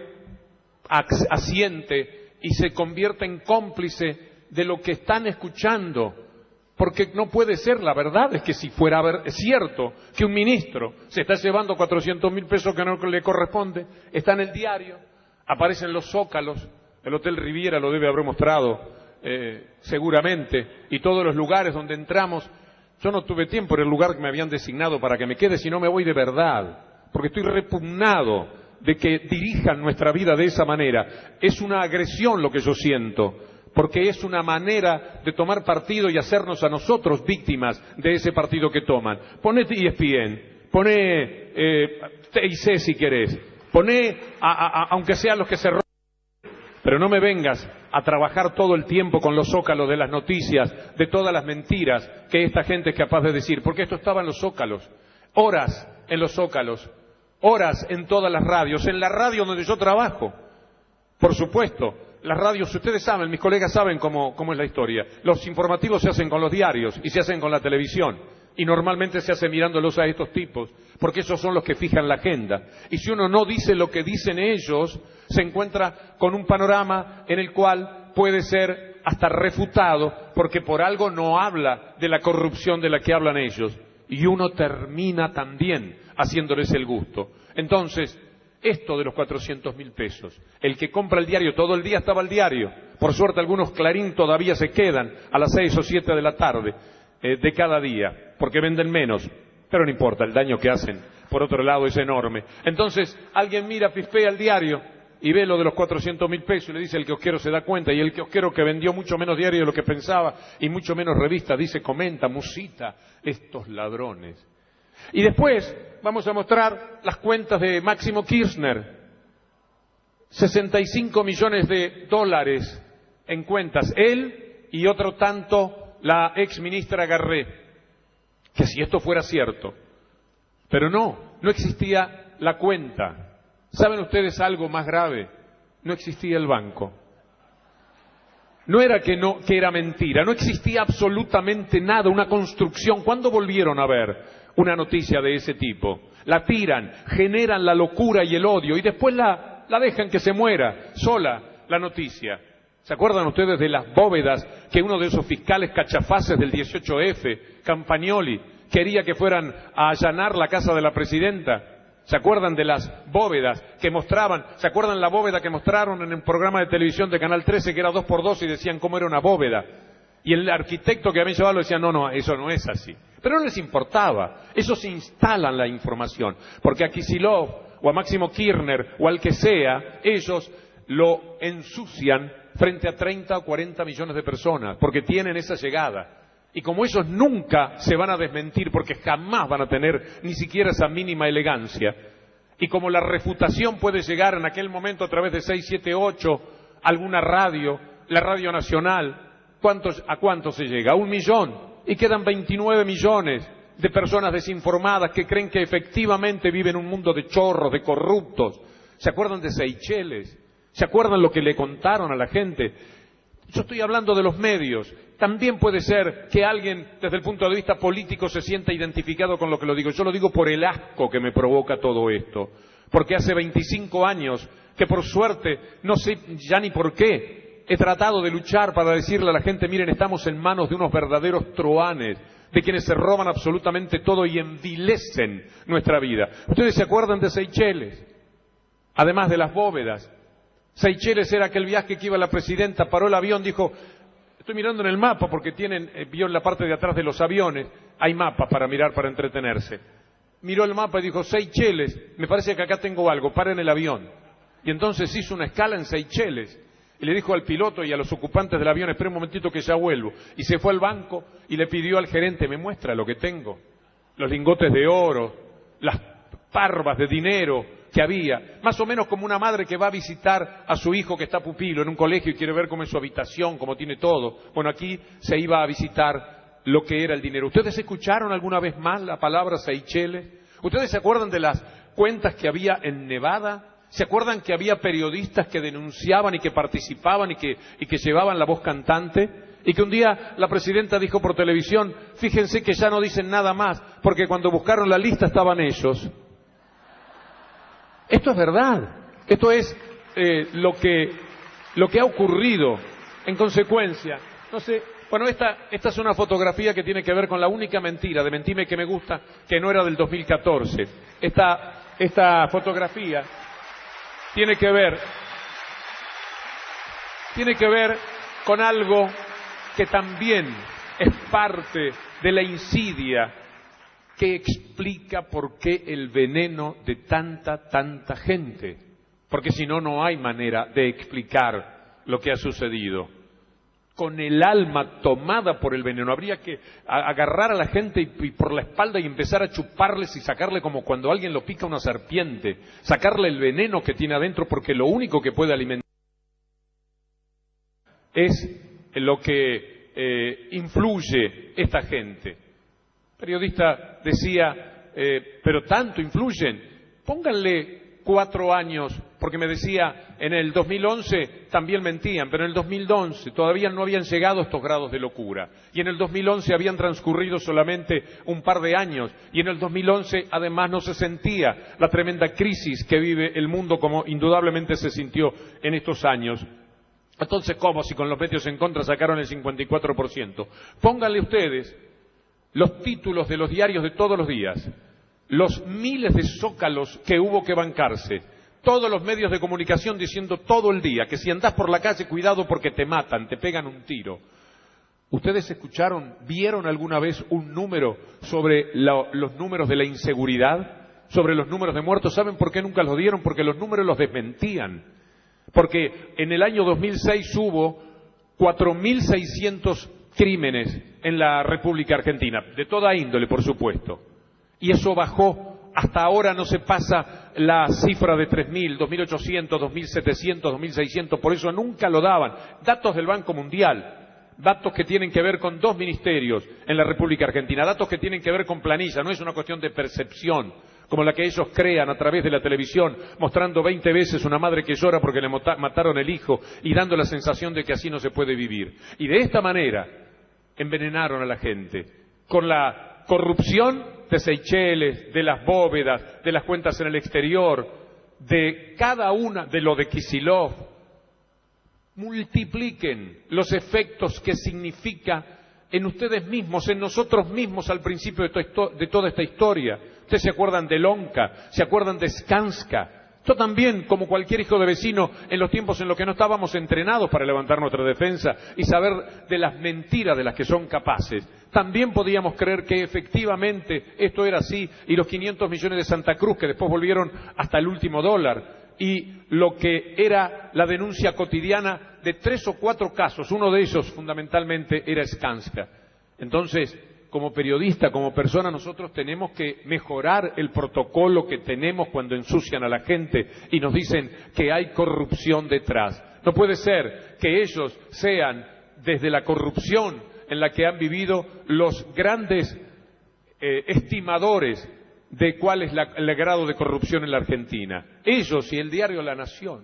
S1: asiente y se convierte en cómplice de lo que están escuchando. Porque no puede ser, la verdad es que si fuera cierto que un ministro se está llevando 400.000 pesos que no le corresponde, está en el diario, aparecen los zócalos, el Hotel Riviera lo debe haber mostrado seguramente, y todos los lugares donde entramos. Yo no tuve tiempo en el lugar que me habían designado para que me quede, si no me voy de verdad, porque estoy repugnado de que dirijan nuestra vida de esa manera. Es una agresión lo que yo siento, porque es una manera de tomar partido y hacernos a nosotros víctimas de ese partido que toman. Poné ESPN, poné TIC si querés, poné aunque sean los que se roban, pero no me vengas a trabajar todo el tiempo con los zócalos de las noticias, de todas las mentiras que esta gente es capaz de decir, porque esto estaba en los zócalos, horas en los zócalos, horas en todas las radios, en la radio donde yo trabajo, por supuesto. Las radios, ustedes saben, mis colegas saben cómo es la historia. Los informativos se hacen con los diarios y se hacen con la televisión. Y normalmente se hace mirándolos a estos tipos, porque esos son los que fijan la agenda. Y si uno no dice lo que dicen ellos, se encuentra con un panorama en el cual puede ser hasta refutado, porque por algo no habla de la corrupción de la que hablan ellos. Y uno termina también haciéndoles el gusto. Entonces, esto de los 400.000 pesos, el que compra el diario, todo el día estaba el diario, por suerte algunos Clarín todavía se quedan a las 6 o 7 de la tarde de cada día, porque venden menos, pero no importa, el daño que hacen, por otro lado, es enorme. Entonces, alguien mira, pispea el diario y ve lo de los 400.000 pesos y le dice, el kiosquero se da cuenta, y el kiosquero que vendió mucho menos diario de lo que pensaba y mucho menos revistas, dice, comenta, musita, estos ladrones. Y después vamos a mostrar las cuentas de Máximo Kirchner. 65 millones de dólares en cuentas. Él y otro tanto la ex ministra Garré. Que si esto fuera cierto. Pero no existía la cuenta. ¿Saben ustedes algo más grave? No existía el banco. No era que era mentira, no existía absolutamente nada, una construcción. ¿Cuándo volvieron a ver una noticia de ese tipo? La tiran, generan la locura y el odio y después la dejan que se muera sola la noticia. ¿Se acuerdan ustedes de las bóvedas que uno de esos fiscales cachafaces del 18F, Campagnoli, quería que fueran a allanar la casa de la presidenta? ¿Se acuerdan de las bóvedas que mostraban? ¿Se acuerdan la bóveda que mostraron en el programa de televisión de Canal 13 que era 2x2 y decían cómo era una bóveda? Y el arquitecto que habían llevado decía, no, eso no es así. Pero no les importaba, ellos instalan la información, porque a Kicillof o a Máximo Kirchner o al que sea, ellos lo ensucian frente a 30 o 40 millones de personas, porque tienen esa llegada. Y como ellos nunca se van a desmentir, porque jamás van a tener ni siquiera esa mínima elegancia, y como la refutación puede llegar en aquel momento a través de 6, 7, 8, alguna radio, la Radio Nacional, ¿a cuánto se llega? A 1 millón. Y quedan 29 millones de personas desinformadas que creen que efectivamente viven en un mundo de chorros, de corruptos. ¿Se acuerdan de Seychelles? ¿Se acuerdan lo que le contaron a la gente? Yo estoy hablando de los medios. También puede ser que alguien, desde el punto de vista político, se sienta identificado con lo que lo digo. Yo lo digo por el asco que me provoca todo esto. Porque hace 25 años que, por suerte, no sé ya ni por qué, he tratado de luchar para decirle a la gente, miren, estamos en manos de unos verdaderos truanes, de quienes se roban absolutamente todo y envilecen nuestra vida. ¿Ustedes se acuerdan de Seychelles? Además de las bóvedas. Seychelles era aquel viaje que iba la presidenta, paró el avión, dijo, estoy mirando en el mapa porque vio en la parte de atrás de los aviones, hay mapas para mirar, para entretenerse. miró el mapa y dijo, Seychelles, me parece que acá tengo algo, paren el avión. Y entonces hizo una escala en Seychelles y le dijo al piloto y a los ocupantes del avión, espera un momentito que ya vuelvo. Y se fue al banco y le pidió al gerente, me muestra lo que tengo, los lingotes de oro, las parvas de dinero que había, más o menos como una madre que va a visitar a su hijo que está pupilo en un colegio y quiere ver cómo es su habitación, cómo tiene todo. Bueno, aquí se iba a visitar lo que era el dinero. ¿Ustedes escucharon alguna vez más la palabra Seychelles? ¿Ustedes se acuerdan de las cuentas que había en Nevada? ¿Se acuerdan que había periodistas que denunciaban y que participaban y que llevaban la voz cantante? Y que un día la presidenta dijo por televisión, fíjense que ya no dicen nada más, porque cuando buscaron la lista estaban ellos. Esto es verdad, esto es lo que ha ocurrido. En consecuencia, no sé, bueno, esta es una fotografía que tiene que ver con la única mentira de Mentime que me gusta, que no era del 2014. Esta fotografía tiene que ver con algo que también es parte de la insidia que explica por qué el veneno de tanta gente. Porque si no, no hay manera de explicar lo que ha sucedido. Con el alma tomada por el veneno, habría que agarrar a la gente y por la espalda y empezar a chuparles y sacarle como cuando alguien lo pica una serpiente, sacarle el veneno que tiene adentro, porque lo único que puede alimentar es lo que influye esta gente. El periodista decía, pero tanto influyen, pónganle 4 años, porque me decía, en el 2011 también mentían, pero en el 2011 todavía no habían llegado a estos grados de locura, y en el 2011 habían transcurrido solamente un par de años, y en el 2011 además no se sentía la tremenda crisis que vive el mundo como indudablemente se sintió en estos años. Entonces, ¿cómo si con los medios en contra sacaron el 54%? Pónganle ustedes los títulos de los diarios de todos los días, los miles de zócalos que hubo que bancarse, todos los medios de comunicación diciendo todo el día que si andás por la calle, cuidado porque te matan, te pegan un tiro. ¿Ustedes escucharon, vieron alguna vez un número sobre los números de la inseguridad, sobre los números de muertos? ¿Saben por qué nunca los dieron? Porque los números los desmentían. Porque en el año 2006 hubo 4.600 crímenes en la República Argentina, de toda índole, por supuesto. Y eso bajó, hasta ahora no se pasa la cifra de 3.000, 2.800, 2.700, 2.600, por eso nunca lo daban. Datos del Banco Mundial, datos que tienen que ver con 2 ministerios en la República Argentina, datos que tienen que ver con planilla, no es una cuestión de percepción, como la que ellos crean a través de la televisión, mostrando 20 veces una madre que llora porque le mataron el hijo y dando la sensación de que así no se puede vivir. Y de esta manera envenenaron a la gente, con la corrupción de Seychelles, de las bóvedas, de las cuentas en el exterior, de cada una, de lo de Kicillof. Multipliquen los efectos que significa en ustedes mismos, en nosotros mismos al principio de toda esta historia. Ustedes se acuerdan de Lonca, se acuerdan de Skanska. Yo también, como cualquier hijo de vecino, en los tiempos en los que no estábamos entrenados para levantar nuestra defensa y saber de las mentiras de las que son capaces, también podíamos creer que efectivamente esto era así, y los 500 millones de Santa Cruz, que después volvieron hasta el último dólar, y lo que era la denuncia cotidiana de 3 o 4 casos, uno de ellos fundamentalmente era Skanska. Entonces, como periodista, como persona, nosotros tenemos que mejorar el protocolo que tenemos cuando ensucian a la gente y nos dicen que hay corrupción detrás. No puede ser que ellos sean, desde la corrupción en la que han vivido, los grandes estimadores de cuál es el grado de corrupción en la Argentina. Ellos y el diario La Nación,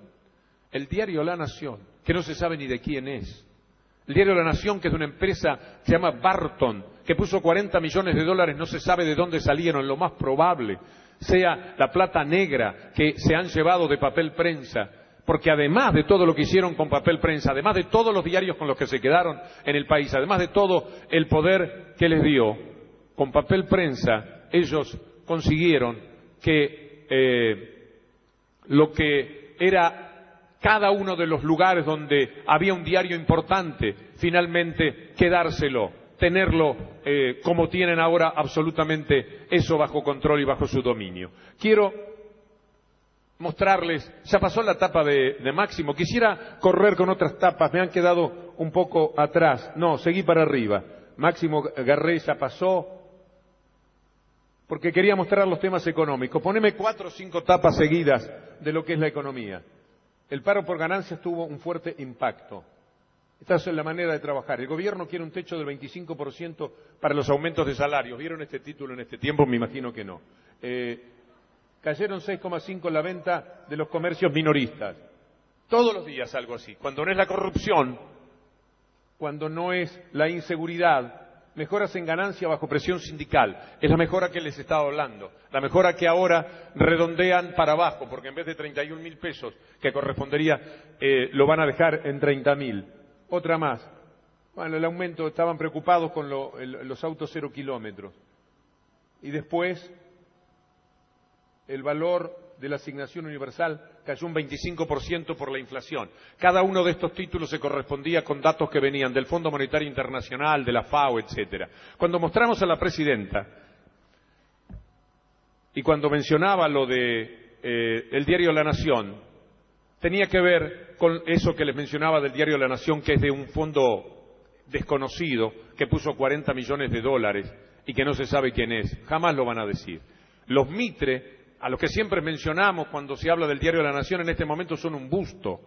S1: que no se sabe ni de quién es. El diario La Nación, que es de una empresa que se llama Barton, que puso 40 millones de dólares, no se sabe de dónde salieron, lo más probable sea la plata negra que se han llevado de Papel Prensa, porque además de todo lo que hicieron con Papel Prensa, además de todos los diarios con los que se quedaron en el país, además de todo el poder que les dio, con Papel Prensa ellos consiguieron que lo que era cada uno de los lugares donde había un diario importante, finalmente quedárselo. tenerlo como tienen ahora absolutamente eso bajo control y bajo su dominio. Quiero mostrarles, ya pasó la tapa de Máximo, quisiera correr con otras tapas, me han quedado un poco atrás, no, seguí para arriba, Máximo Garré ya pasó, porque quería mostrar los temas económicos. Poneme 4 o 5 tapas seguidas de lo que es la economía. El paro por ganancias tuvo un fuerte impacto. Esta es la manera de trabajar. El gobierno quiere un techo del 25% para los aumentos de salarios. ¿Vieron este título en este tiempo? Me imagino que no. Cayeron 6,5 la venta de los comercios minoristas. Todos los días algo así. Cuando no es la corrupción, cuando no es la inseguridad, mejoras en ganancia bajo presión sindical. Es la mejora que les estaba hablando. La mejora que ahora redondean para abajo, porque en vez de 31.000 pesos que correspondería, lo van a dejar en 30.000. Otra más. Bueno, el aumento, estaban preocupados con los autos 0 kilómetros. Y después, el valor de la asignación universal cayó un 25% por la inflación. Cada uno de estos títulos se correspondía con datos que venían del Fondo Monetario Internacional, de la FAO, etcétera. Cuando mostramos a la presidenta y cuando mencionaba lo de el diario La Nación, tenía que ver con eso que les mencionaba del diario La Nación, que es de un fondo desconocido que puso 40 millones de dólares y que no se sabe quién es. Jamás lo van a decir. Los Mitre, a los que siempre mencionamos cuando se habla del diario La Nación, en este momento son un busto.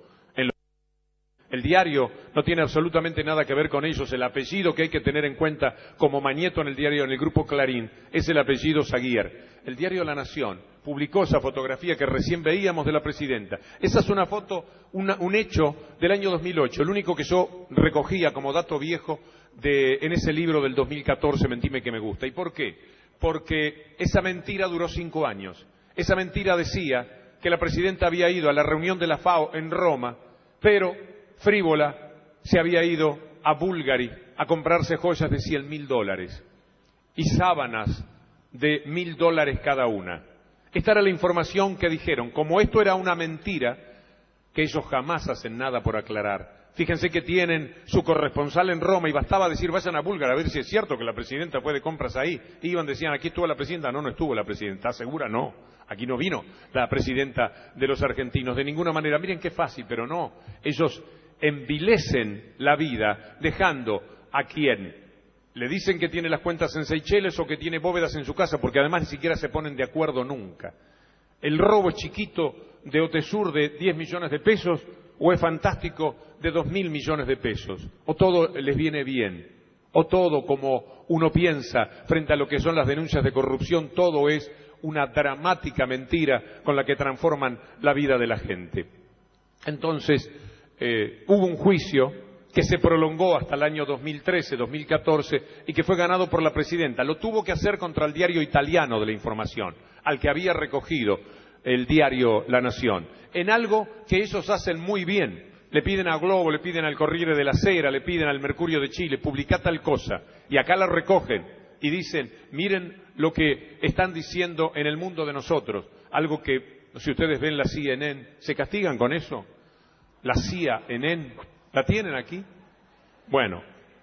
S1: El diario no tiene absolutamente nada que ver con ellos. El apellido que hay que tener en cuenta como Mañeto en el diario, en el grupo Clarín, es el apellido Zaguier. El diario La Nación publicó esa fotografía que recién veíamos de la presidenta. Esa es una foto, un hecho del año 2008, el único que yo recogía como dato viejo en ese libro del 2014, Mentime que me gusta. ¿Y por qué? Porque esa mentira duró 5 años. Esa mentira decía que la presidenta había ido a la reunión de la FAO en Roma, pero frívola se había ido a Bulgari a comprarse joyas de $100.000 y sábanas de $1.000 cada una. Esta era la información que dijeron. Como esto era una mentira, que ellos jamás hacen nada por aclarar. Fíjense que tienen su corresponsal en Roma y bastaba decir, vayan a Bulgari a ver si es cierto que la presidenta fue de compras ahí. Iban, decían, aquí estuvo la presidenta. No, no estuvo la presidenta. ¿Estás segura? No. Aquí no vino la presidenta de los argentinos de ninguna manera. Miren qué fácil, pero no. Ellos envilecen la vida dejando a quien le dicen que tiene las cuentas en Seychelles o que tiene bóvedas en su casa, porque además ni siquiera se ponen de acuerdo nunca. El robo chiquito de Otesur de 10 millones de pesos o es fantástico de 2.000 millones de pesos. O todo les viene bien, o todo, como uno piensa frente a lo que son las denuncias de corrupción, todo es una dramática mentira con la que transforman la vida de la gente. Entonces, hubo un juicio que se prolongó hasta el año 2013, 2014 y que fue ganado por la presidenta. Lo tuvo que hacer contra el diario italiano de la información, al que había recogido el diario La Nación, en algo que ellos hacen muy bien. Le piden a Globo, le piden al Corriere della Sera, le piden al Mercurio de Chile, publica tal cosa, y acá la recogen y dicen, miren lo que están diciendo en el mundo de nosotros, algo que, si ustedes ven la CNN, ¿se castigan con eso? La CNN, ¿la tienen aquí? Bueno,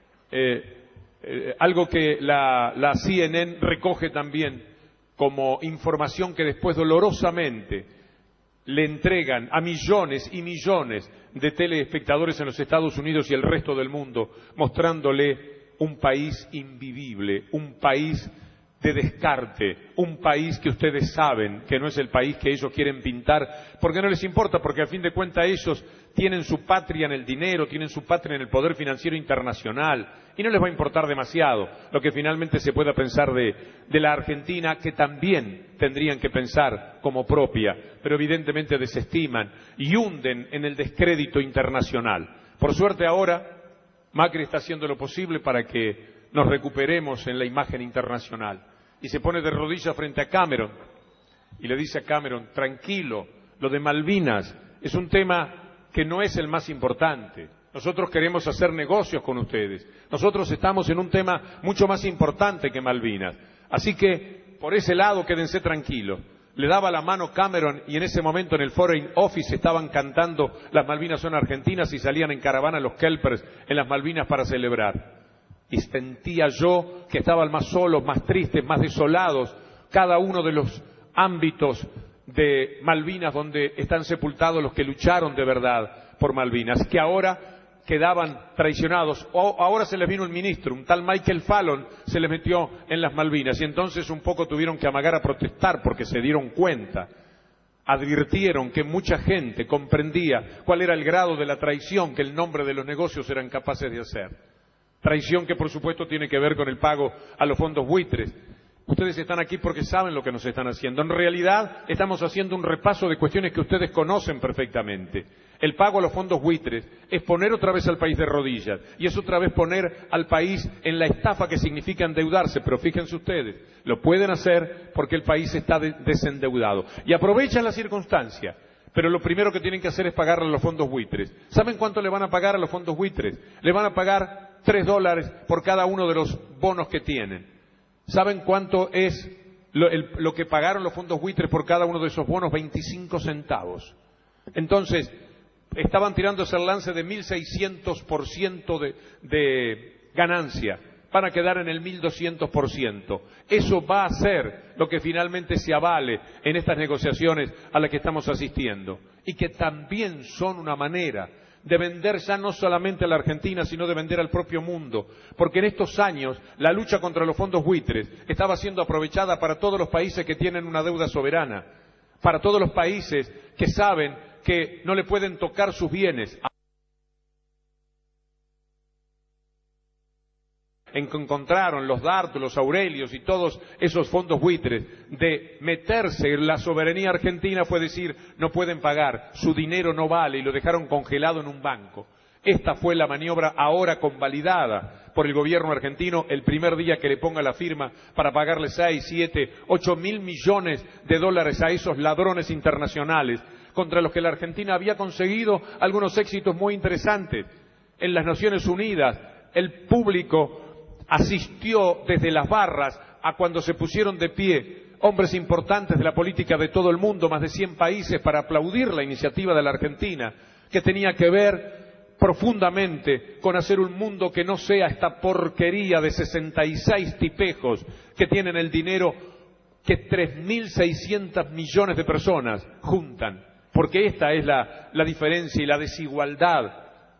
S1: algo que la CNN recoge también como información que después dolorosamente le entregan a millones y millones de telespectadores en los Estados Unidos y el resto del mundo, mostrándole un país invivible, un país de descarte, un país que ustedes saben que no es el país que ellos quieren pintar, porque no les importa, porque a fin de cuentas ellos tienen su patria en el dinero, tienen su patria en el poder financiero internacional, y no les va a importar demasiado lo que finalmente se pueda pensar de la Argentina, que también tendrían que pensar como propia, pero evidentemente desestiman y hunden en el descrédito internacional. Por suerte ahora Macri está haciendo lo posible para que nos recuperemos en la imagen internacional, y se pone de rodillas frente a Cameron y le dice a Cameron, tranquilo, lo de Malvinas es un tema que no es el más importante. Nosotros queremos hacer negocios con ustedes. Nosotros estamos en un tema mucho más importante que Malvinas. Así que, por ese lado, quédense tranquilos. Le daba la mano Cameron y en ese momento en el Foreign Office estaban cantando Las Malvinas son argentinas y salían en caravana los kelpers en las Malvinas para celebrar. Y sentía yo que estaban más solos, más tristes, más desolados, cada uno de los ámbitos de Malvinas donde están sepultados los que lucharon de verdad por Malvinas, que ahora quedaban traicionados. Ahora se les vino un ministro, un tal Michael Fallon, se les metió en las Malvinas y entonces un poco tuvieron que amagar a protestar porque se dieron cuenta, advirtieron que mucha gente comprendía cuál era el grado de la traición que el nombre de los negocios eran capaces de hacer. Traición que por supuesto tiene que ver con el pago a los fondos buitres. Ustedes están aquí porque saben lo que nos están haciendo. En realidad estamos haciendo un repaso de cuestiones que ustedes conocen perfectamente. El pago a los fondos buitres es poner otra vez al país de rodillas y es otra vez poner al país en la estafa que significa endeudarse. Pero fíjense ustedes, lo pueden hacer porque el país está desendeudado. Y aprovechan la circunstancia. Pero lo primero que tienen que hacer es pagarle a los fondos buitres. ¿Saben cuánto le van a pagar a los fondos buitres? Le van a pagar $3 por cada uno de los bonos que tienen. ¿Saben cuánto es lo que pagaron los fondos buitres por cada uno de esos bonos? 25 centavos. Entonces, estaban tirándose el lance de 1.600% de ganancia. Van a quedar en el 1.200%. Eso va a ser lo que finalmente se avale en estas negociaciones a las que estamos asistiendo. Y que también son una manera de vender ya no solamente a la Argentina, sino de vender al propio mundo. Porque en estos años la lucha contra los fondos buitres estaba siendo aprovechada para todos los países que tienen una deuda soberana, para todos los países que saben que no le pueden tocar sus bienes. Encontraron los Dartos, los Aurelios y todos esos fondos buitres de meterse en la soberanía argentina fue decir, no pueden pagar, su dinero no vale y lo dejaron congelado en un banco. Esta fue la maniobra ahora convalidada por el gobierno argentino el primer día que le ponga la firma para pagarle 6, 7, 8 mil millones de dólares a esos ladrones internacionales contra los que la Argentina había conseguido algunos éxitos muy interesantes. En las Naciones Unidas el público asistió desde las barras a cuando se pusieron de pie hombres importantes de la política de todo el mundo, más de 100 países, para aplaudir la iniciativa de la Argentina, que tenía que ver profundamente con hacer un mundo que no sea esta porquería de 66 tipejos que tienen el dinero que 3.600 millones de personas juntan, porque esta es la diferencia y la desigualdad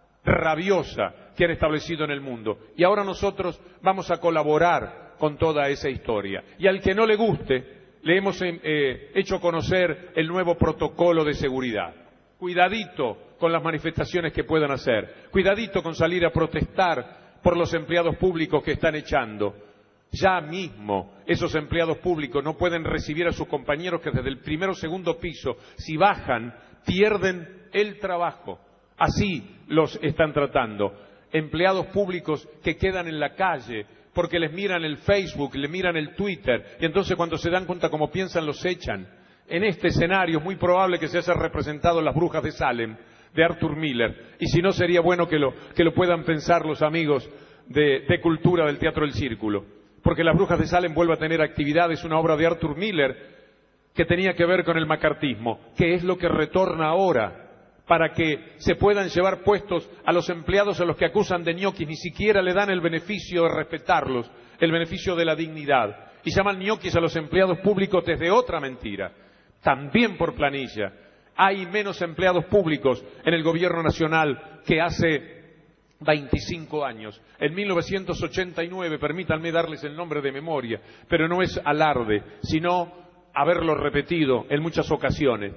S1: rabiosa que han establecido en el mundo. Y ahora nosotros vamos a colaborar con toda esa historia. Y al que no le guste, le hemos hecho conocer el nuevo protocolo de seguridad. Cuidadito con las manifestaciones que puedan hacer. Cuidadito con salir a protestar por los empleados públicos que están echando. Ya mismo esos empleados públicos no pueden recibir a sus compañeros que desde el primero o segundo piso, si bajan, pierden el trabajo. Así los están tratando. Empleados públicos que quedan en la calle porque les miran el Facebook, les miran el Twitter y entonces cuando se dan cuenta cómo piensan los echan. En este escenario es muy probable que se haya representado Las Brujas de Salem de Arthur Miller y si no sería bueno que lo puedan pensar los amigos de cultura del Teatro del Círculo, porque Las Brujas de Salem vuelve a tener actividad. Es una obra de Arthur Miller que tenía que ver con el macartismo, que es lo que retorna ahora para que se puedan llevar puestos a los empleados a los que acusan de ñoquis, ni siquiera le dan el beneficio de respetarlos, el beneficio de la dignidad, y llaman ñoquis a los empleados públicos desde otra mentira, también por planilla. Hay menos empleados públicos en el gobierno nacional que hace 25 años. En 1989, permítanme darles el nombre de memoria, pero no es alarde, sino haberlo repetido en muchas ocasiones,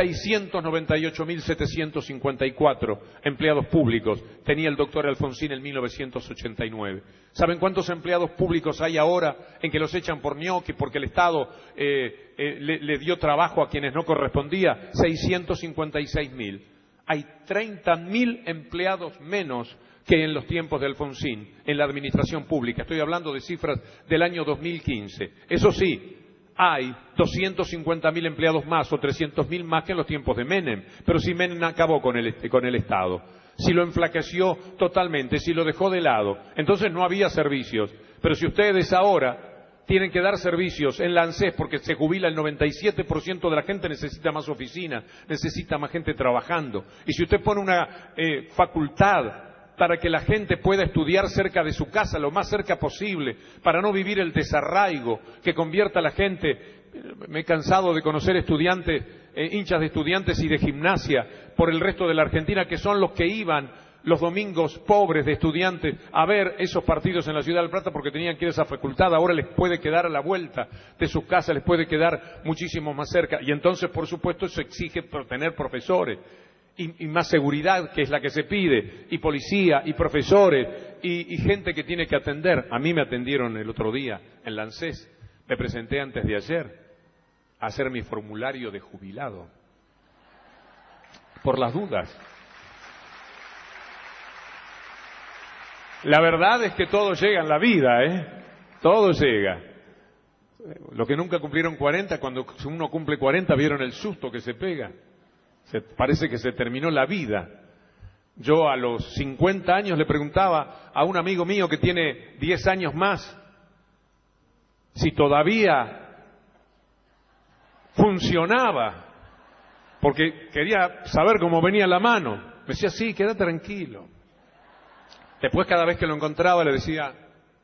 S1: 698.754 empleados públicos tenía el doctor Alfonsín en 1989. ¿Saben cuántos empleados públicos hay ahora en que los echan por ñoqui porque el Estado le dio trabajo a quienes no correspondía? 656.000. Hay 30.000 empleados menos que en los tiempos de Alfonsín en la administración pública. Estoy hablando de cifras del año 2015. Eso sí, hay 250.000 empleados más o 300.000 más que en los tiempos de Menem, pero si Menem acabó con el Estado, si lo enflaqueció totalmente, si lo dejó de lado, entonces no había servicios. Pero si ustedes ahora tienen que dar servicios en la ANSES porque se jubila el 97% de la gente, necesita más oficinas, necesita más gente trabajando. Y si usted pone una facultad para que la gente pueda estudiar cerca de su casa, lo más cerca posible, para no vivir el desarraigo que convierta a la gente. Me he cansado de conocer estudiantes, hinchas de estudiantes y de gimnasia por el resto de la Argentina, que son los que iban los domingos pobres de estudiantes a ver esos partidos en la Ciudad del Plata porque tenían que ir a esa facultad. Ahora les puede quedar a la vuelta de sus casas, les puede quedar muchísimo más cerca. Y entonces, por supuesto, eso exige tener profesores y más seguridad, que es la que se pide, y policía, y profesores, y gente que tiene que atender. A mí me atendieron el otro día en la ANSES. Me presenté antes de ayer a hacer mi formulario de jubilado, por las dudas. La verdad es que todo llega en la vida, todo llega. Los que nunca cumplieron 40, cuando uno cumple 40, vieron el susto que se pega. Parece que se terminó la vida. Yo a los 50 años le preguntaba a un amigo mío que tiene 10 años más si todavía funcionaba, porque quería saber cómo venía la mano. Me decía, sí, queda tranquilo. Después, cada vez que lo encontraba, le decía,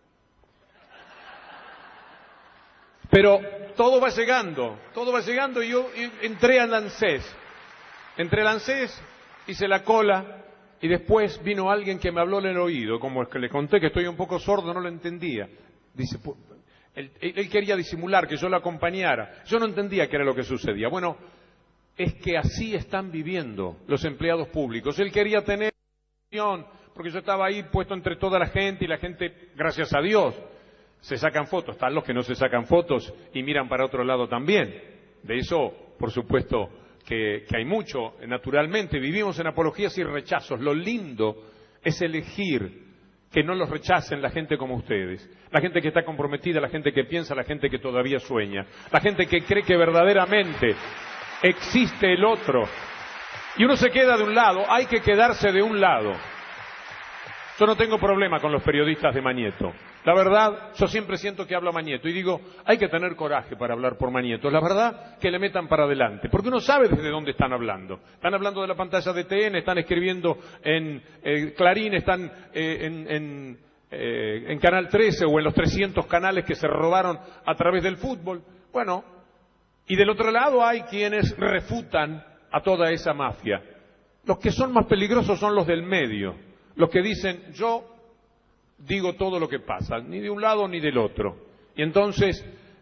S1: pero todo va llegando, y yo entré al ANSES. Entré al ANSES, hice la cola, y después vino alguien que me habló en el oído, como es que le conté que estoy un poco sordo, no lo entendía. Dice, él quería disimular, que yo lo acompañara. Yo no entendía qué era lo que sucedía. Bueno, es que así están viviendo los empleados públicos. Él quería tener porque yo estaba ahí puesto entre toda la gente, y la gente, gracias a Dios, se sacan fotos. Están los que no se sacan fotos y miran para otro lado también. De eso, por supuesto, que hay mucho. Naturalmente, vivimos en apologías y rechazos. Lo lindo es elegir que no los rechacen la gente como ustedes. La gente que está comprometida, la gente que piensa, la gente que todavía sueña. La gente que cree que verdaderamente existe el otro. Y uno se queda de un lado, hay que quedarse de un lado. Yo no tengo problema con los periodistas de Mañeto. La verdad, yo siempre siento que hablo a Mañeto y digo, hay que tener coraje para hablar por Mañeto. La verdad, que le metan para adelante, porque uno sabe desde dónde están hablando. Están hablando de la pantalla de TN, están escribiendo en Clarín, están en Canal 13 o en los 300 canales que se robaron a través del fútbol. Bueno, y del otro lado hay quienes refutan a toda esa mafia. Los que son más peligrosos son los del medio, los que dicen, yo digo todo lo que pasa, ni de un lado ni del otro. Y entonces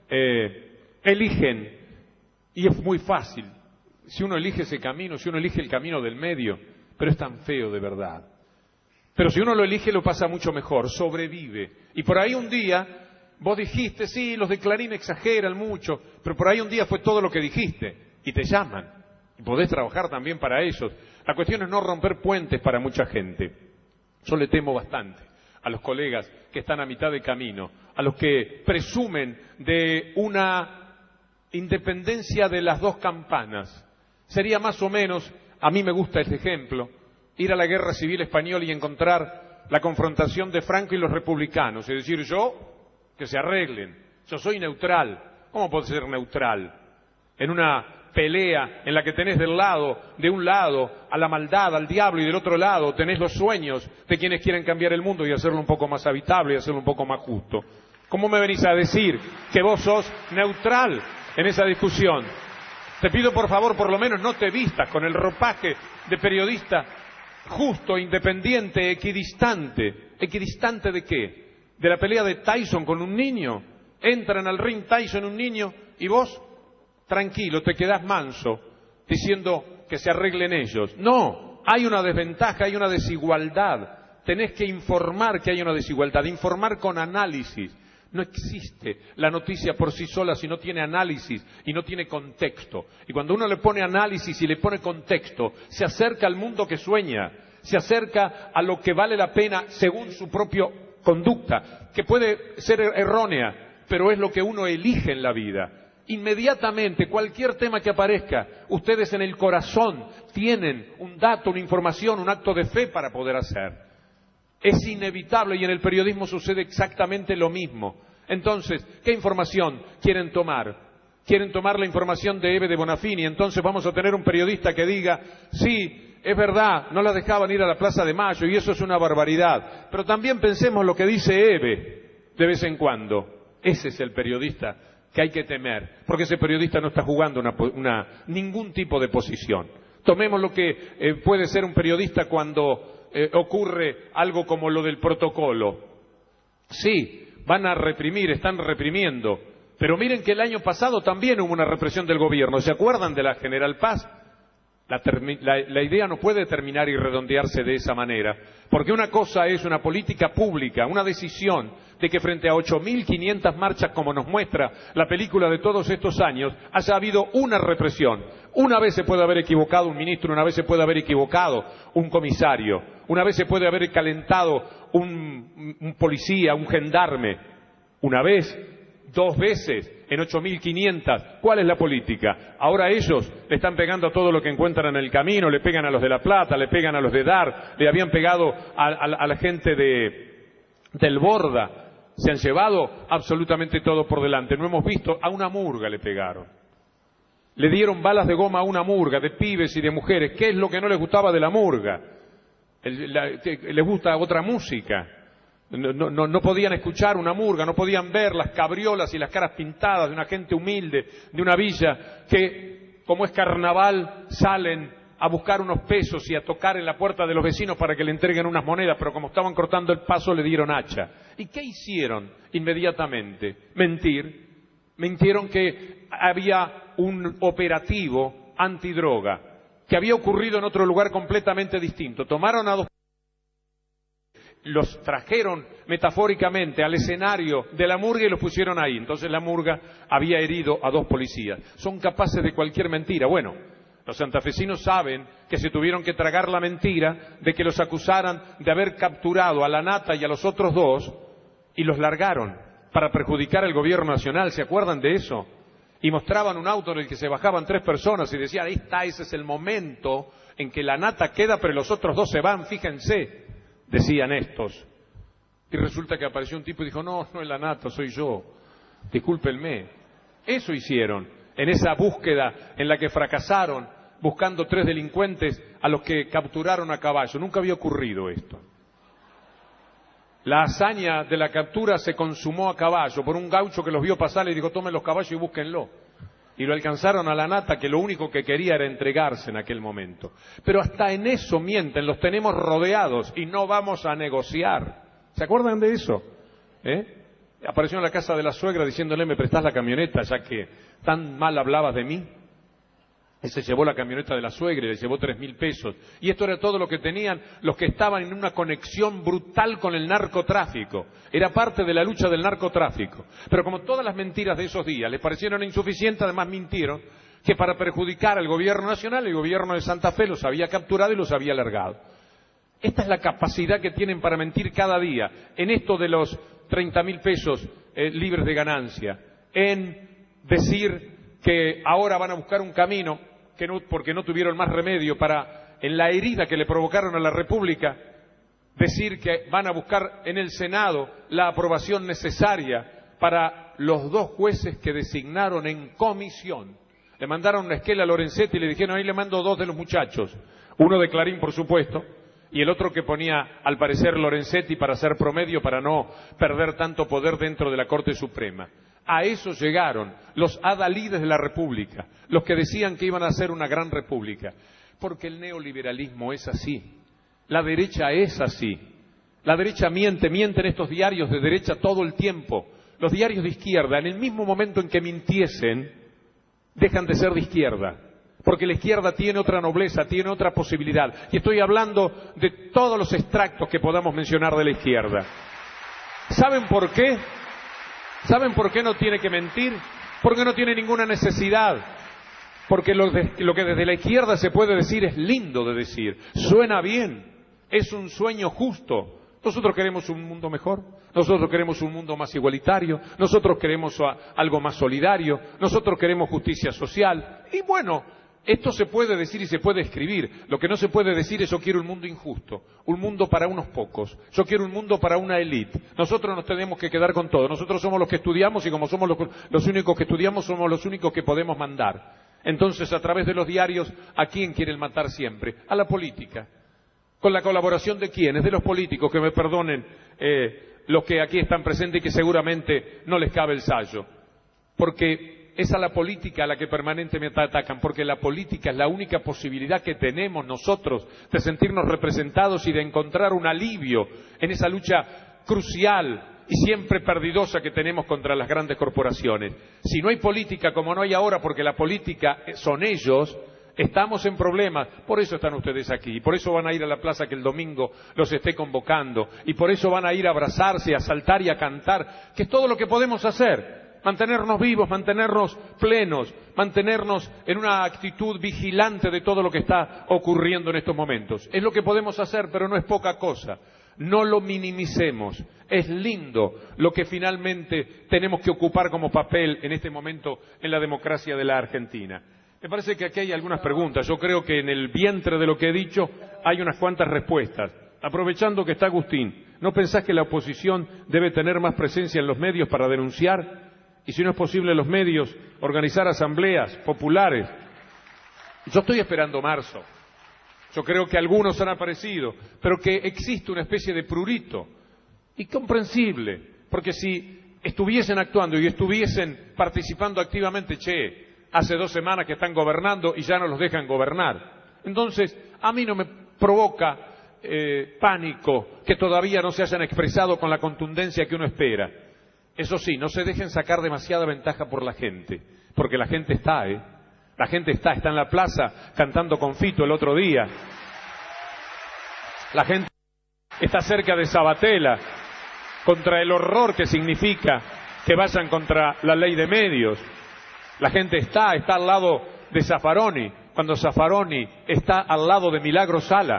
S1: eligen, y es muy fácil, si uno elige ese camino, si uno elige el camino del medio, pero es tan feo de verdad. Pero si uno lo elige, lo pasa mucho mejor, sobrevive. Y por ahí un día, vos dijiste, sí, los de Clarín exageran mucho, pero por ahí un día fue todo lo que dijiste, y te llaman, y podés trabajar también para ellos. La cuestión es no romper puentes para mucha gente. Yo le temo bastante a los colegas que están a mitad de camino, a los que presumen de una independencia de las dos campanas. Sería más o menos, a mí me gusta este ejemplo, ir a la Guerra Civil Española y encontrar la confrontación de Franco y los republicanos, y decir yo, que se arreglen, yo soy neutral. ¿Cómo puedo ser neutral en una pelea en la que tenés de un lado a la maldad, al diablo, y del otro lado tenés los sueños de quienes quieren cambiar el mundo y hacerlo un poco más habitable y hacerlo un poco más justo? ¿Cómo me venís a decir que vos sos neutral en esa discusión? Te pido por favor, por lo menos no te vistas con el ropaje de periodista justo, independiente, equidistante. ¿Equidistante de qué? ¿De la pelea de Tyson con un niño? Entran al ring Tyson y un niño, y vos tranquilo, te quedás manso, diciendo que se arreglen ellos. No, hay una desventaja, hay una desigualdad. Tenés que informar que hay una desigualdad, informar con análisis. No existe la noticia por sí sola si no tiene análisis y no tiene contexto. Y cuando uno le pone análisis y le pone contexto, se acerca al mundo que sueña, se acerca a lo que vale la pena según su propia conducta, que puede ser errónea, pero es lo que uno elige en la vida. Inmediatamente, cualquier tema que aparezca, ustedes en el corazón tienen un dato, una información, un acto de fe para poder hacer. Es inevitable, y en el periodismo sucede exactamente lo mismo. Entonces, ¿qué información quieren tomar? Quieren tomar la información de Eve de Bonafini. Entonces vamos a tener un periodista que diga, sí, es verdad, no las dejaban ir a la Plaza de Mayo y eso es una barbaridad. Pero también pensemos lo que dice Eve de vez en cuando. Ese es el periodista que hay que temer, porque ese periodista no está jugando ningún tipo de posición. Tomemos lo que puede ser un periodista cuando ocurre algo como lo del protocolo. Sí, van a reprimir, están reprimiendo, pero miren que el año pasado también hubo una represión del gobierno. ¿Se acuerdan de la General Paz? La idea no puede terminar y redondearse de esa manera, porque una cosa es una política pública, una decisión de que frente a 8.500 marchas, como nos muestra la película de todos estos años, haya habido una represión. Una vez se puede haber equivocado un ministro, una vez se puede haber equivocado un comisario, una vez se puede haber calentado un policía, un gendarme, una vez, 2 veces, en 8.500, ¿cuál es la política? Ahora ellos le están pegando a todo lo que encuentran en el camino, le pegan a los de La Plata, le pegan a los de Dar, le habían pegado a la gente del Borda, se han llevado absolutamente todo por delante. No hemos visto, a una murga le pegaron. Le dieron balas de goma a una murga, de pibes y de mujeres. ¿Qué es lo que no les gustaba de la murga? Les gusta otra música. No podían escuchar una murga, no podían ver las cabriolas y las caras pintadas de una gente humilde, de una villa, que, como es carnaval, salen a buscar unos pesos y a tocar en la puerta de los vecinos para que le entreguen unas monedas, pero como estaban cortando el paso le dieron hacha. ¿Y qué hicieron inmediatamente? Mentir. Mintieron que había un operativo antidroga, que había ocurrido en otro lugar completamente distinto. Tomaron a 2, los trajeron metafóricamente al escenario de la murga y los pusieron ahí. Entonces la murga había herido a 2 policías. Son capaces de cualquier mentira. Bueno, los santafesinos saben que se tuvieron que tragar la mentira de que los acusaran de haber capturado a la Nata y a los otros 2 y los largaron para perjudicar al gobierno nacional. ¿Se acuerdan de eso? Y mostraban un auto en el que se bajaban 3 personas y decían, ahí está, ese es el momento en que la Nata queda pero los otros 2 se van, fíjense, decían estos. Y resulta que apareció un tipo y dijo, no es la Nata, soy yo, discúlpenme. Eso hicieron en esa búsqueda en la que fracasaron, buscando 3 delincuentes a los que capturaron a caballo. Nunca había ocurrido esto. La hazaña de la captura se consumó a caballo por un gaucho que los vio pasar y dijo, tomen los caballos y búsquenlo. Y lo alcanzaron a la Nata, que lo único que quería era entregarse en aquel momento. Pero hasta en eso mienten, los tenemos rodeados y no vamos a negociar. ¿Se acuerdan de eso? Apareció en la casa de la suegra diciéndole, ¿me prestás la camioneta ya que tan mal hablabas de mí? Y se llevó la camioneta de la suegra y le llevó 3.000 pesos. Y esto era todo lo que tenían los que estaban en una conexión brutal con el narcotráfico. Era parte de la lucha del narcotráfico. Pero como todas las mentiras de esos días les parecieron insuficientes, además mintieron que para perjudicar al gobierno nacional, el gobierno de Santa Fe los había capturado y los había largado. Esta es la capacidad que tienen para mentir cada día en esto de los 30.000 pesos libres de ganancia, en decir que ahora van a buscar un camino porque no tuvieron más remedio para, en la herida que le provocaron a la República, decir que van a buscar en el Senado la aprobación necesaria para los 2 jueces que designaron en comisión. Le mandaron una esquela a Lorenzetti y le dijeron, ahí le mando 2 de los muchachos, uno de Clarín por supuesto, y el otro que ponía al parecer Lorenzetti para hacer promedio, para no perder tanto poder dentro de la Corte Suprema. A eso llegaron los adalides de la República, los que decían que iban a hacer una gran república. Porque el neoliberalismo es así, la derecha es así. La derecha miente en estos diarios de derecha todo el tiempo. Los diarios de izquierda, en el mismo momento en que mintiesen, dejan de ser de izquierda. Porque la izquierda tiene otra nobleza, tiene otra posibilidad. Y estoy hablando de todos los extractos que podamos mencionar de la izquierda. ¿Saben por qué? ¿Saben por qué no tiene que mentir? Porque no tiene ninguna necesidad. Porque lo que desde la izquierda se puede decir es lindo de decir. Suena bien. Es un sueño justo. Nosotros queremos un mundo mejor. Nosotros queremos un mundo más igualitario. Nosotros queremos algo más solidario. Nosotros queremos justicia social. Y bueno, esto se puede decir y se puede escribir. Lo que no se puede decir es yo quiero un mundo injusto, un mundo para unos pocos, yo quiero un mundo para una élite. Nosotros nos tenemos que quedar con todo. Nosotros somos los que estudiamos y como somos los únicos que estudiamos, somos los únicos que podemos mandar. Entonces, a través de los diarios, ¿a quién quieren matar siempre? A la política. ¿Con la colaboración de quiénes? De los políticos, que me perdonen los que aquí están presentes y que seguramente no les cabe el sayo. Porque es a la política a la que permanentemente atacan, porque la política es la única posibilidad que tenemos nosotros de sentirnos representados y de encontrar un alivio en esa lucha crucial y siempre perdidosa que tenemos contra las grandes corporaciones. Si no hay política, como no hay ahora, porque la política son ellos, estamos en problemas. Por eso están ustedes aquí, y por eso van a ir a la plaza que el domingo los esté convocando, y por eso van a ir a abrazarse, a saltar y a cantar, que es todo lo que podemos hacer. Mantenernos vivos, mantenernos plenos, mantenernos en una actitud vigilante de todo lo que está ocurriendo en estos momentos. Es lo que podemos hacer, pero no es poca cosa. No lo minimicemos. Es lindo lo que finalmente tenemos que ocupar como papel en este momento en la democracia de la Argentina. Me parece que aquí hay algunas preguntas. Yo creo que en el vientre de lo que he dicho hay unas cuantas respuestas. Aprovechando que está Agustín, ¿no pensás que la oposición debe tener más presencia en los medios para denunciar? Y si no es posible los medios, organizar asambleas populares. Yo estoy esperando marzo. Yo creo que algunos han aparecido, pero que existe una especie de prurito. Y comprensible, porque si estuviesen actuando y estuviesen participando activamente, hace 2 semanas que están gobernando y ya no los dejan gobernar. Entonces, a mí no me provoca pánico que todavía no se hayan expresado con la contundencia que uno espera. Eso sí, no se dejen sacar demasiada ventaja por la gente, porque la gente está, La gente está en la plaza cantando con Fito el otro día. La gente está cerca de Sabatella, contra el horror que significa que vayan contra la ley de medios. La gente está al lado de Zaffaroni, cuando Zaffaroni está al lado de Milagro Sala.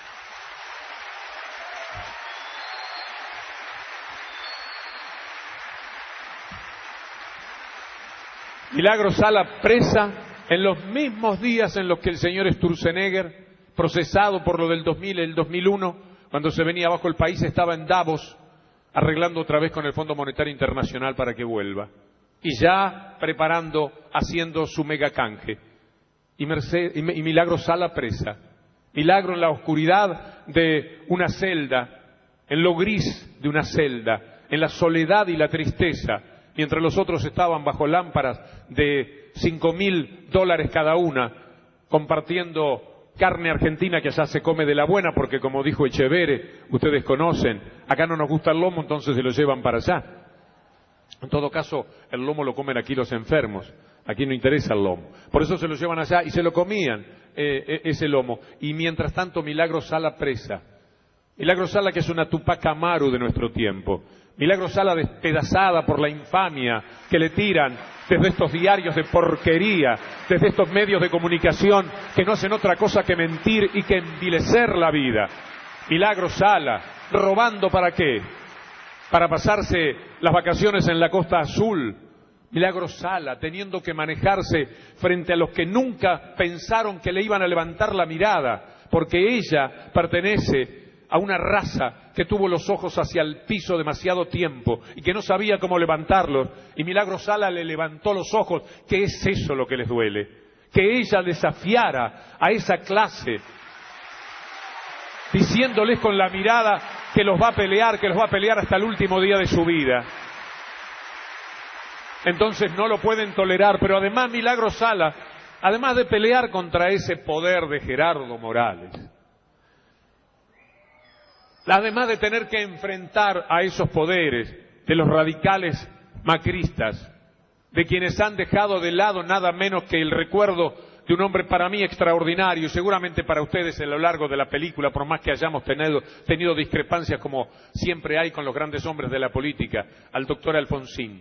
S1: Milagro Sala presa en los mismos días en los que el señor Sturzenegger, procesado por lo del 2000 y el 2001, cuando se venía abajo el país, estaba en Davos arreglando otra vez con el Fondo Monetario Internacional para que vuelva. Y ya preparando, haciendo su mega canje. Y Milagro Sala presa. Milagro en la oscuridad de una celda, en lo gris de una celda, en la soledad y la tristeza, mientras los otros estaban bajo lámparas de $5.000 cada una, compartiendo carne argentina que allá se come de la buena, porque como dijo Echeverre, ustedes conocen, acá no nos gusta el lomo, entonces se lo llevan para allá. En todo caso, el lomo lo comen aquí los enfermos, aquí no interesa el lomo. Por eso se lo llevan allá y se lo comían, ese lomo. Y mientras tanto, Milagro Sala presa. Milagro Sala, que es una Tupac Amaru de nuestro tiempo. Milagro Sala despedazada por la infamia que le tiran desde estos diarios de porquería, desde estos medios de comunicación que no hacen otra cosa que mentir y que envilecer la vida. Milagro Sala, robando ¿para qué? Para pasarse las vacaciones en la Costa Azul. Milagro Sala, teniendo que manejarse frente a los que nunca pensaron que le iban a levantar la mirada, porque ella pertenece a una raza que tuvo los ojos hacia el piso demasiado tiempo y que no sabía cómo levantarlos, y Milagro Sala le levantó los ojos. ¿Qué es eso lo que les duele? Que ella desafiara a esa clase, diciéndoles con la mirada que los va a pelear hasta el último día de su vida. Entonces no lo pueden tolerar, pero además Milagro Sala, además de pelear contra ese poder de Gerardo Morales, además de tener que enfrentar a esos poderes de los radicales macristas, de quienes han dejado de lado nada menos que el recuerdo de un hombre para mí extraordinario, y seguramente para ustedes a lo largo de la película, por más que hayamos tenido discrepancias como siempre hay con los grandes hombres de la política, al doctor Alfonsín.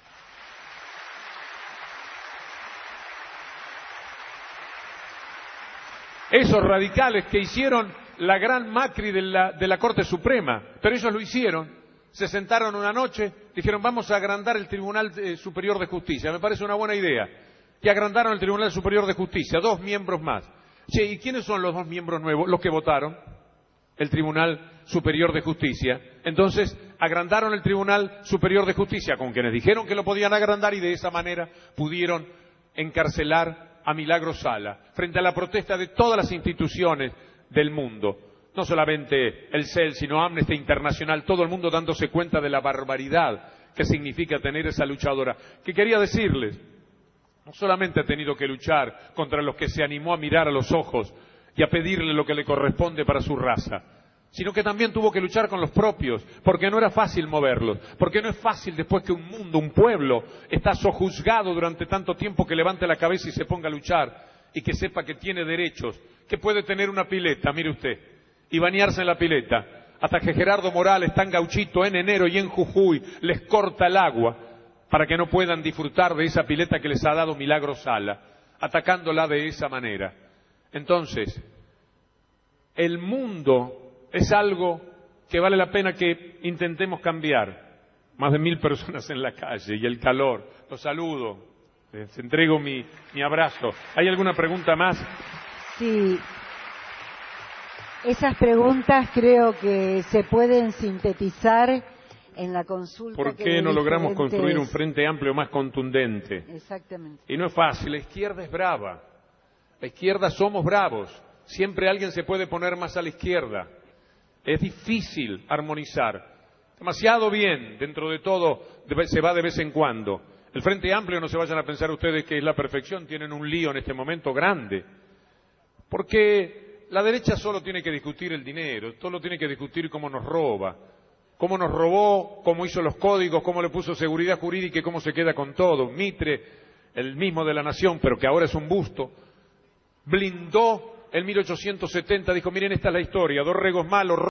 S1: Esos radicales que hicieron la gran Macri de la Corte Suprema, pero ellos lo hicieron, se sentaron una noche, dijeron vamos a agrandar el Tribunal Superior de Justicia, me parece una buena idea, y agrandaron el Tribunal Superior de Justicia, 2 miembros más. ¿Y quiénes son los 2 miembros nuevos? Los que votaron el Tribunal Superior de Justicia. Entonces agrandaron el Tribunal Superior de Justicia con quienes dijeron que lo podían agrandar, y de esa manera pudieron encarcelar a Milagro Sala, frente a la protesta de todas las instituciones del mundo. No solamente el CEL, sino Amnesty Internacional, todo el mundo dándose cuenta de la barbaridad que significa tener esa luchadora. Que quería decirles, no solamente ha tenido que luchar contra los que se animó a mirar a los ojos y a pedirle lo que le corresponde para su raza, sino que también tuvo que luchar con los propios, porque no era fácil moverlos, porque no es fácil después que un mundo, un pueblo, está sojuzgado durante tanto tiempo, que levante la cabeza y se ponga a luchar, y que sepa que tiene derechos, que puede tener una pileta, mire usted, y bañarse en la pileta, hasta que Gerardo Morales, tan gauchito, en enero y en Jujuy, les corta el agua, para que no puedan disfrutar de esa pileta que les ha dado Milagro Sala, atacándola de esa manera. Entonces, el mundo es algo que vale la pena que intentemos cambiar. Más de 1000 personas en la calle y el calor. Los saludo, les entrego mi abrazo. ¿Hay alguna pregunta más?
S2: Sí. Esas preguntas creo que se pueden sintetizar en la consulta.
S1: ¿Por qué no logramos construir un frente amplio más contundente?
S2: Exactamente.
S1: Y no es fácil, la izquierda es brava. La izquierda somos bravos. Siempre alguien se puede poner más a la izquierda. Es difícil armonizar. Demasiado bien, dentro de todo, se va de vez en cuando. El Frente Amplio, no se vayan a pensar ustedes que es la perfección, tienen un lío en este momento grande. Porque la derecha solo tiene que discutir el dinero, solo tiene que discutir cómo nos roba, cómo nos robó, cómo hizo los códigos, cómo le puso seguridad jurídica y cómo se queda con todo. Mitre, el mismo de la Nación, pero que ahora es un busto, blindó en 1870, dijo, miren, esta es la historia, Dorrego es malo,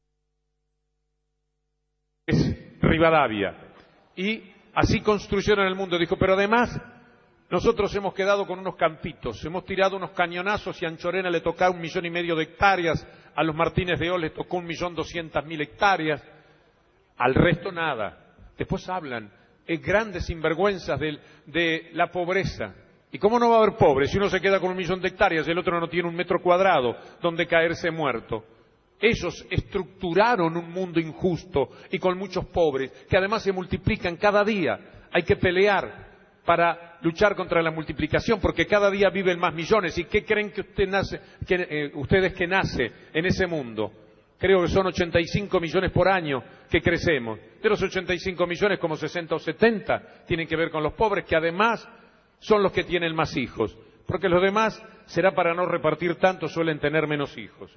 S1: es Rivadavia. Y así construyeron el mundo. Dijo, pero además, nosotros hemos quedado con unos campitos, hemos tirado unos cañonazos y a Anchorena le tocó 1,5 millones de hectáreas, a los Martínez de Oz les tocó 1.200.000 hectáreas, al resto nada. Después hablan, grandes sinvergüenzas de la pobreza. ¿Y cómo no va a haber pobres si uno se queda con 1 millón de hectáreas y el otro no tiene 1 metro cuadrado donde caerse muerto? Ellos estructuraron un mundo injusto y con muchos pobres, que además se multiplican cada día. Hay que pelear para luchar contra la multiplicación, porque cada día viven más millones. ¿Y qué creen que ustedes que nace en ese mundo? Creo que son 85 millones por año que crecemos. De los 85 millones, como 60 o 70 tienen que ver con los pobres, que además son los que tienen más hijos, porque los demás, será para no repartir tanto, suelen tener menos hijos.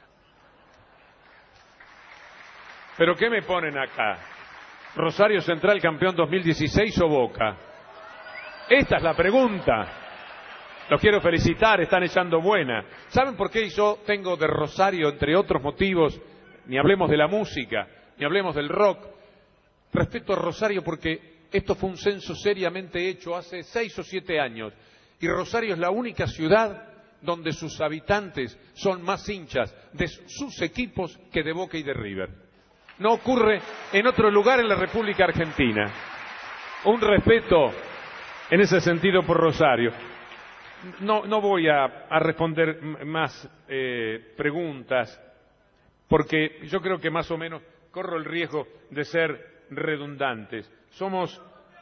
S1: ¿Pero qué me ponen acá? ¿Rosario Central campeón 2016 o Boca? Esta es la pregunta. Los quiero felicitar, están echando buena. ¿Saben por qué yo tengo de Rosario, entre otros motivos, ni hablemos de la música, ni hablemos del rock? Respeto a Rosario porque esto fue un censo seriamente hecho hace 6 o 7 años. Y Rosario es la única ciudad donde sus habitantes son más hinchas de sus equipos que de Boca y de River. No ocurre en otro lugar en la República Argentina. Un respeto en ese sentido por Rosario. No voy a responder más preguntas, porque yo creo que más o menos corro el riesgo de ser redundantes. Somos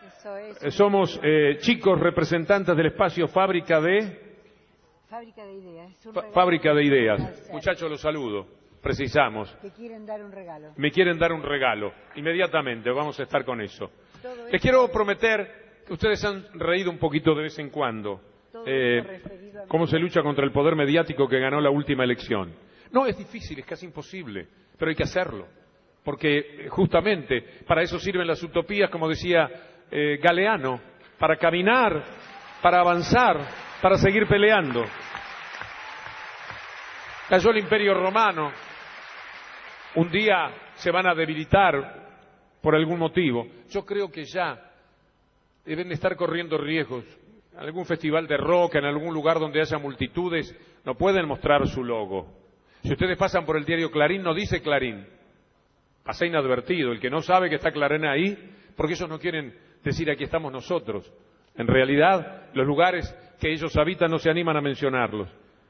S1: chicos representantes del espacio Fábrica de Ideas. Fábrica de Ideas. Muchachos, los saludo. Precisamos.
S2: Te quieren dar un regalo.
S1: Me quieren dar un regalo. Inmediatamente vamos a estar con eso. Les quiero prometer que ustedes han reído un poquito de vez en cuando. ¿Cómo se lucha contra el poder mediático que ganó la última elección? No, es difícil, es casi imposible, pero hay que hacerlo. Porque justamente para eso sirven las utopías, como decía Galeano, para caminar, para avanzar, para seguir peleando. Cayó el Imperio Romano. Un día se van a debilitar por algún motivo. Yo creo que ya deben de estar corriendo riesgos. En algún festival de rock, en algún lugar donde haya multitudes, no pueden mostrar su logo. Si ustedes pasan por el diario Clarín, no dice Clarín. Pasa inadvertido. El que no sabe que está Clarín ahí, porque ellos no quieren decir aquí estamos nosotros. En realidad, los lugares que ellos habitan no se animan a mencionarlos.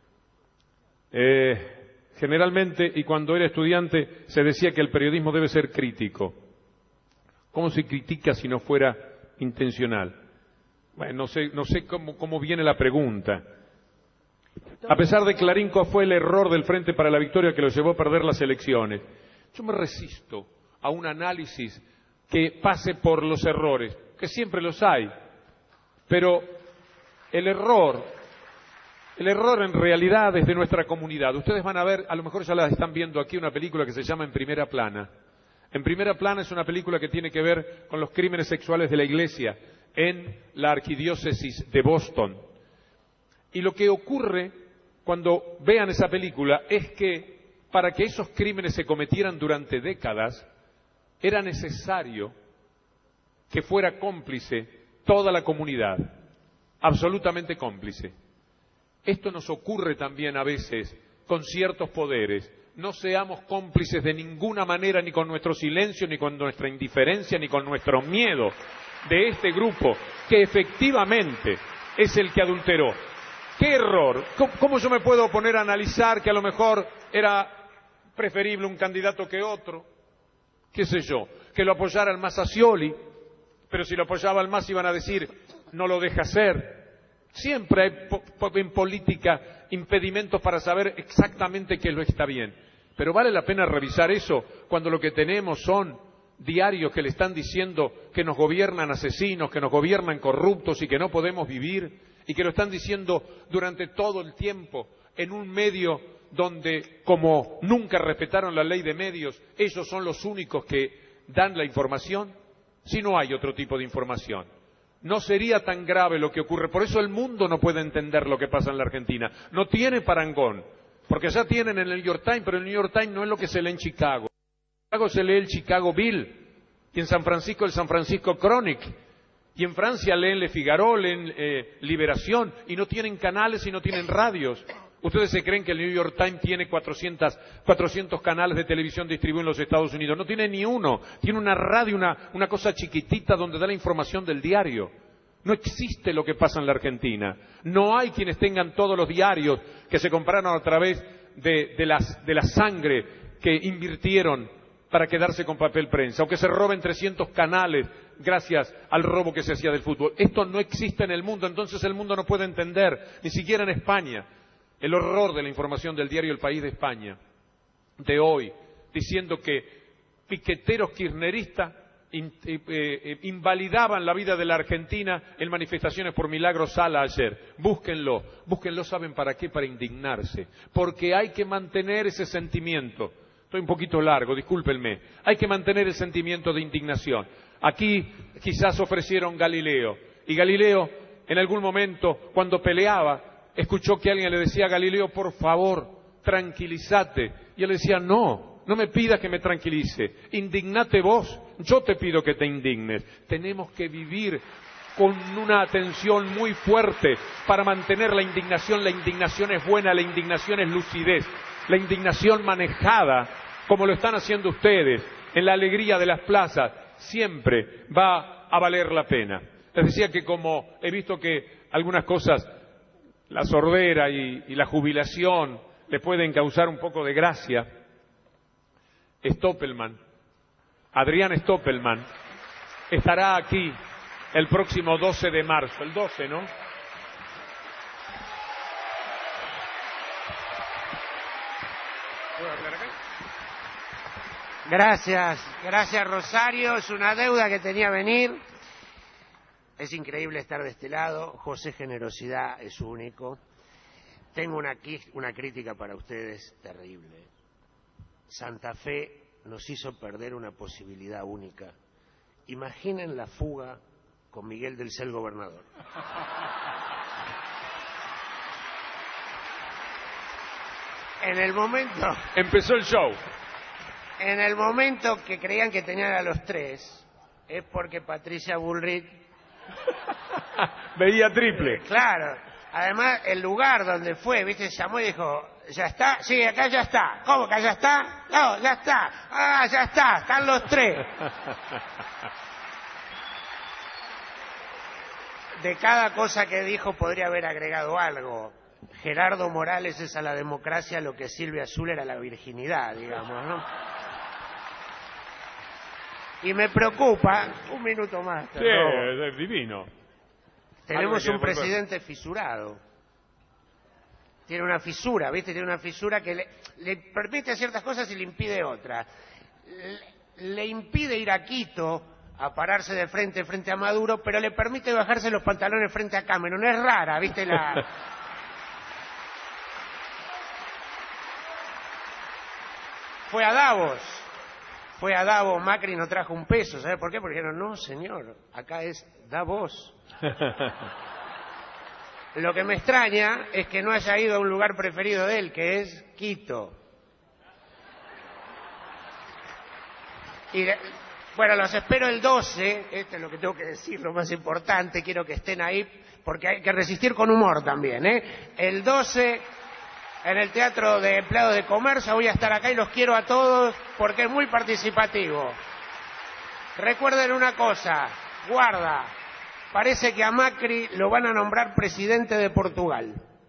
S1: Generalmente, y cuando era estudiante, se decía que el periodismo debe ser crítico. ¿Cómo se critica si no fuera intencional? Bueno, no sé cómo viene la pregunta. A pesar de Clarín fue el error del Frente para la Victoria que lo llevó a perder las elecciones. Yo me resisto a un análisis que pase por los errores, que siempre los hay, pero el error en realidad es de nuestra comunidad. Ustedes van a ver, a lo mejor ya la están viendo aquí, una película que se llama En Primera Plana. En Primera Plana es una película que tiene que ver con los crímenes sexuales de la Iglesia en la arquidiócesis de Boston. Y lo que ocurre cuando vean esa película es que para que esos crímenes se cometieran durante décadas, era necesario que fuera cómplice toda la comunidad, absolutamente cómplice. Esto nos ocurre también a veces con ciertos poderes. No seamos cómplices de ninguna manera, ni con nuestro silencio, ni con nuestra indiferencia, ni con nuestro miedo de este grupo, que efectivamente es el que adulteró. ¡Qué error! ¿Cómo yo me puedo poner a analizar que a lo mejor era preferible un candidato que otro? ¿Qué sé yo? Que lo apoyara el MAS a Scioli, pero si lo apoyaba el MAS iban a decir, no lo deja hacer. Siempre hay en política impedimentos para saber exactamente qué es lo que está bien. Pero vale la pena revisar eso cuando lo que tenemos son diarios que le están diciendo que nos gobiernan asesinos, que nos gobiernan corruptos y que no podemos vivir, y que lo están diciendo durante todo el tiempo en un medio donde, como nunca respetaron la ley de medios, ellos son los únicos que dan la información. Si no hay otro tipo de información, no sería tan grave lo que ocurre. Por eso el mundo no puede entender lo que pasa en la Argentina. No tiene parangón, porque ya tienen en el New York Times, pero el New York Times no es lo que se lee en Chicago. En Chicago se lee el Chicago Bill, y en San Francisco el San Francisco Chronic, y en Francia leen Le Figaro, leen Liberación, y no tienen canales y no tienen radios. ¿Ustedes se creen que el New York Times tiene 400 canales de televisión distribuidos en los Estados Unidos? No tiene ni uno. Tiene una radio, una cosa chiquitita donde da la información del diario. No existe lo que pasa en la Argentina. No hay quienes tengan todos los diarios que se compraron a través de la sangre que invirtieron para quedarse con papel prensa, o que se roben 300 canales gracias al robo que se hacía del fútbol. Esto no existe en el mundo, entonces el mundo no puede entender, ni siquiera en España, el horror de la información del diario El País de España, de hoy, diciendo que piqueteros kirchneristas invalidaban la vida de la Argentina en manifestaciones por Milagro Sala ayer. Búsquenlo, ¿saben para qué? Para indignarse, porque hay que mantener ese sentimiento. Estoy un poquito largo, discúlpenme. Hay que mantener el sentimiento de indignación. Aquí quizás ofrecieron Galileo, y Galileo en algún momento, cuando peleaba, escuchó que alguien le decía a Galileo, por favor, tranquilízate. Y él decía, no me pidas que me tranquilice, indignate vos, yo te pido que te indignes. Tenemos que vivir con una atención muy fuerte para mantener la indignación. La indignación es buena, la indignación es lucidez. La indignación manejada, como lo están haciendo ustedes, en la alegría de las plazas, siempre va a valer la pena. Les decía que como he visto que algunas cosas, la sordera y la jubilación, le pueden causar un poco de gracia, Adrián Stoppelman, estará aquí el próximo 12 de marzo, el 12, ¿no?
S3: Gracias Rosario, es una deuda que tenía venir. Es increíble estar de este lado. José Generosidad es único. Tengo una crítica para ustedes terrible. Santa Fe nos hizo perder una posibilidad única. Imaginen la fuga con Miguel del Cel gobernador. En el momento...
S1: Empezó el show.
S3: En el momento que creían que tenían a los tres, es porque Patricia Bullrich
S1: veía triple.
S3: Claro. Además, el lugar donde fue, ¿viste? Llamó y dijo, ¿ya está? Sí, acá ya está. ¿Cómo que ya está? No, ya está. Ah, ya está. Están los tres. De cada cosa que dijo podría haber agregado algo. Gerardo Morales es a la democracia lo que Silvia Azul era a la virginidad, digamos, ¿no? Y me preocupa, un minuto más.
S1: Sí, es divino.
S3: Tenemos un presidente fisurado. tiene una fisura, ¿viste? Tiene una fisura que le permite ciertas cosas y le impide otras. Le impide ir a Quito a pararse de frente a Maduro, pero le permite bajarse los pantalones frente a Cameron. Es rara, ¿viste? Fue a Davos, Macri no trajo un peso, ¿sabe por qué? Porque dijeron, no, señor, acá es Davos. Lo que me extraña es que no haya ido a un lugar preferido de él, que es Quito. Y bueno, los espero el 12, esto es lo que tengo que decir, lo más importante, quiero que estén ahí, porque hay que resistir con humor también, ¿eh? El 12, en el Teatro de Empleados de Comercio, voy a estar acá y los quiero a todos, porque es muy participativo. Recuerden una cosa, guarda, parece que a Macri lo van a nombrar presidente de Portugal.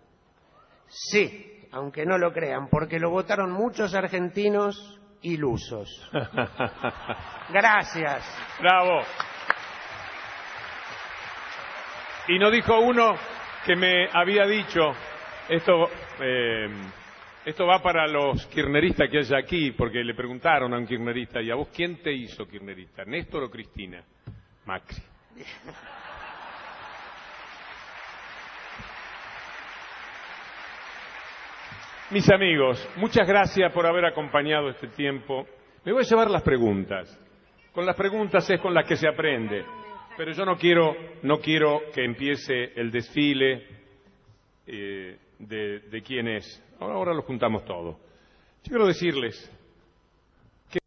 S3: Sí, aunque no lo crean, porque lo votaron muchos argentinos ilusos. Gracias.
S1: Bravo. Y no dijo uno que me había dicho, esto va para los kirchneristas que hay aquí, porque le preguntaron a un kirchnerista, ¿y a vos quién te hizo kirchnerista, Néstor o Cristina? Macri. Mis amigos, muchas gracias por haber acompañado este tiempo. Me voy a llevar las preguntas. Con las preguntas es con las que se aprende. Pero yo no quiero que empiece el desfile de quién es. Ahora lo juntamos todo. Yo quiero decirles que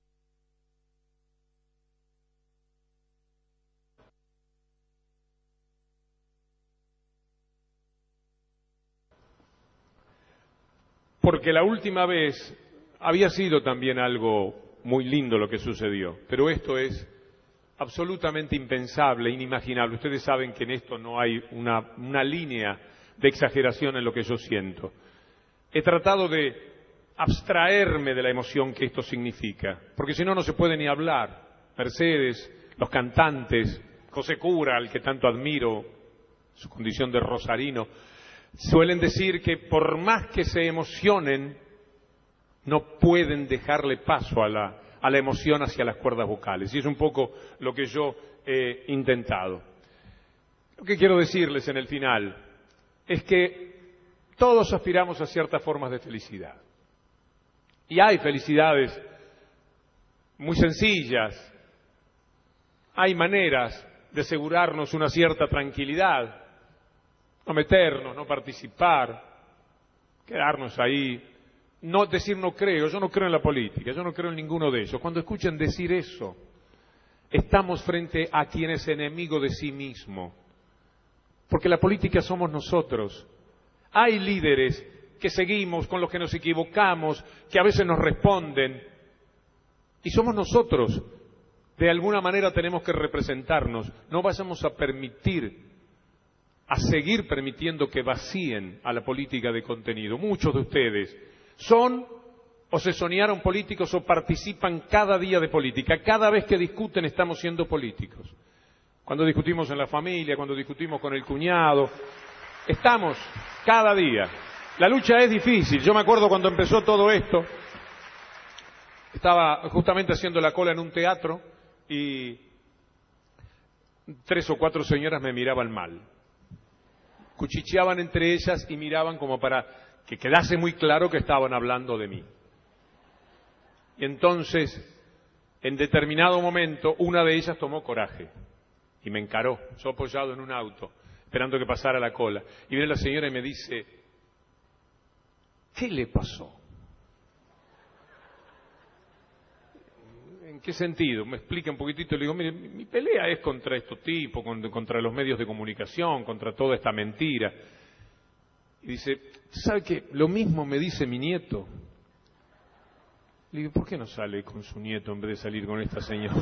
S1: porque la última vez había sido también algo muy lindo lo que sucedió, pero esto es absolutamente impensable, inimaginable. Ustedes saben que en esto no hay una línea de exageración en lo que yo siento. He tratado de abstraerme de la emoción que esto significa, porque si no, no se puede ni hablar. Mercedes, los cantantes, José Cura, al que tanto admiro, su condición de rosarino, suelen decir que por más que se emocionen, no pueden dejarle paso a la emoción hacia las cuerdas vocales. Y es un poco lo que yo he intentado. Lo que quiero decirles en el final es que todos aspiramos a ciertas formas de felicidad. Y hay felicidades muy sencillas. Hay maneras de asegurarnos una cierta tranquilidad. No meternos, no participar, quedarnos ahí, no decir no creo, yo no creo en la política, yo no creo en ninguno de ellos. Cuando escuchen decir eso, estamos frente a quien es enemigo de sí mismo, porque la política somos nosotros. Hay líderes que seguimos, con los que nos equivocamos, que a veces nos responden, y somos nosotros. De alguna manera tenemos que representarnos. No vayamos a seguir permitiendo que vacíen a la política de contenido. Muchos de ustedes son o se soñaron políticos o participan cada día de política. Cada vez que discuten estamos siendo políticos. Cuando discutimos en la familia, cuando discutimos con el cuñado, estamos cada día. La lucha es difícil. Yo me acuerdo cuando empezó todo esto, estaba justamente haciendo la cola en un teatro y 3 o 4 señoras me miraban mal. Cuchicheaban entre ellas y miraban como para que quedase muy claro que estaban hablando de mí. Y entonces, en determinado momento, una de ellas tomó coraje y me encaró, yo apoyado en un auto, esperando que pasara la cola. Y viene la señora y me dice, ¿qué le pasó? ¿En qué sentido? Me explica un poquitito, le digo, mire, mi pelea es contra estos tipos, contra los medios de comunicación, contra toda esta mentira. Y dice, ¿sabe qué? Lo mismo me dice mi nieto. Le digo, ¿por qué no sale con su nieto en vez de salir con esta señora?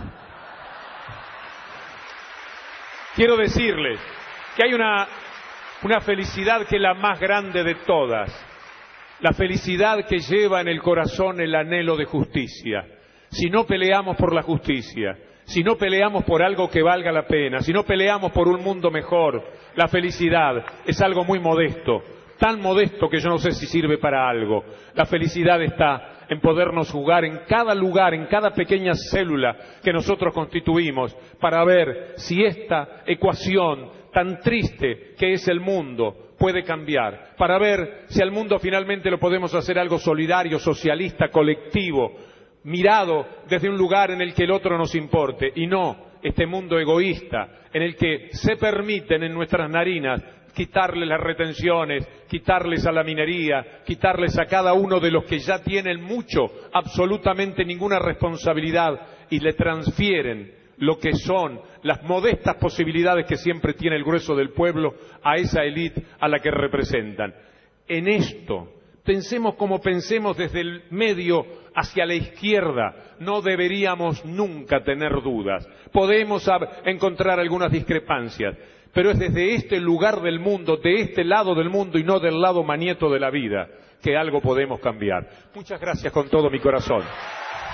S1: Quiero decirles que hay una felicidad que es la más grande de todas. La felicidad que lleva en el corazón el anhelo de justicia. Si no peleamos por la justicia, si no peleamos por algo que valga la pena, si no peleamos por un mundo mejor, la felicidad es algo muy modesto, tan modesto que yo no sé si sirve para algo. La felicidad está en podernos jugar en cada lugar, en cada pequeña célula que nosotros constituimos, para ver si esta ecuación tan triste que es el mundo puede cambiar, para ver si al mundo finalmente lo podemos hacer algo solidario, socialista, colectivo, mirado desde un lugar en el que el otro nos importe, y no este mundo egoísta en el que se permiten en nuestras narinas quitarles las retenciones, quitarles a la minería, quitarles a cada uno de los que ya tienen mucho, absolutamente ninguna responsabilidad, y le transfieren lo que son las modestas posibilidades que siempre tiene el grueso del pueblo a esa élite a la que representan. En esto, pensemos como pensemos desde el medio hacia la izquierda, no deberíamos nunca tener dudas. Podemos encontrar algunas discrepancias, pero es desde este lugar del mundo, de este lado del mundo y no del lado manieto de la vida, que algo podemos cambiar. Muchas gracias con todo mi corazón.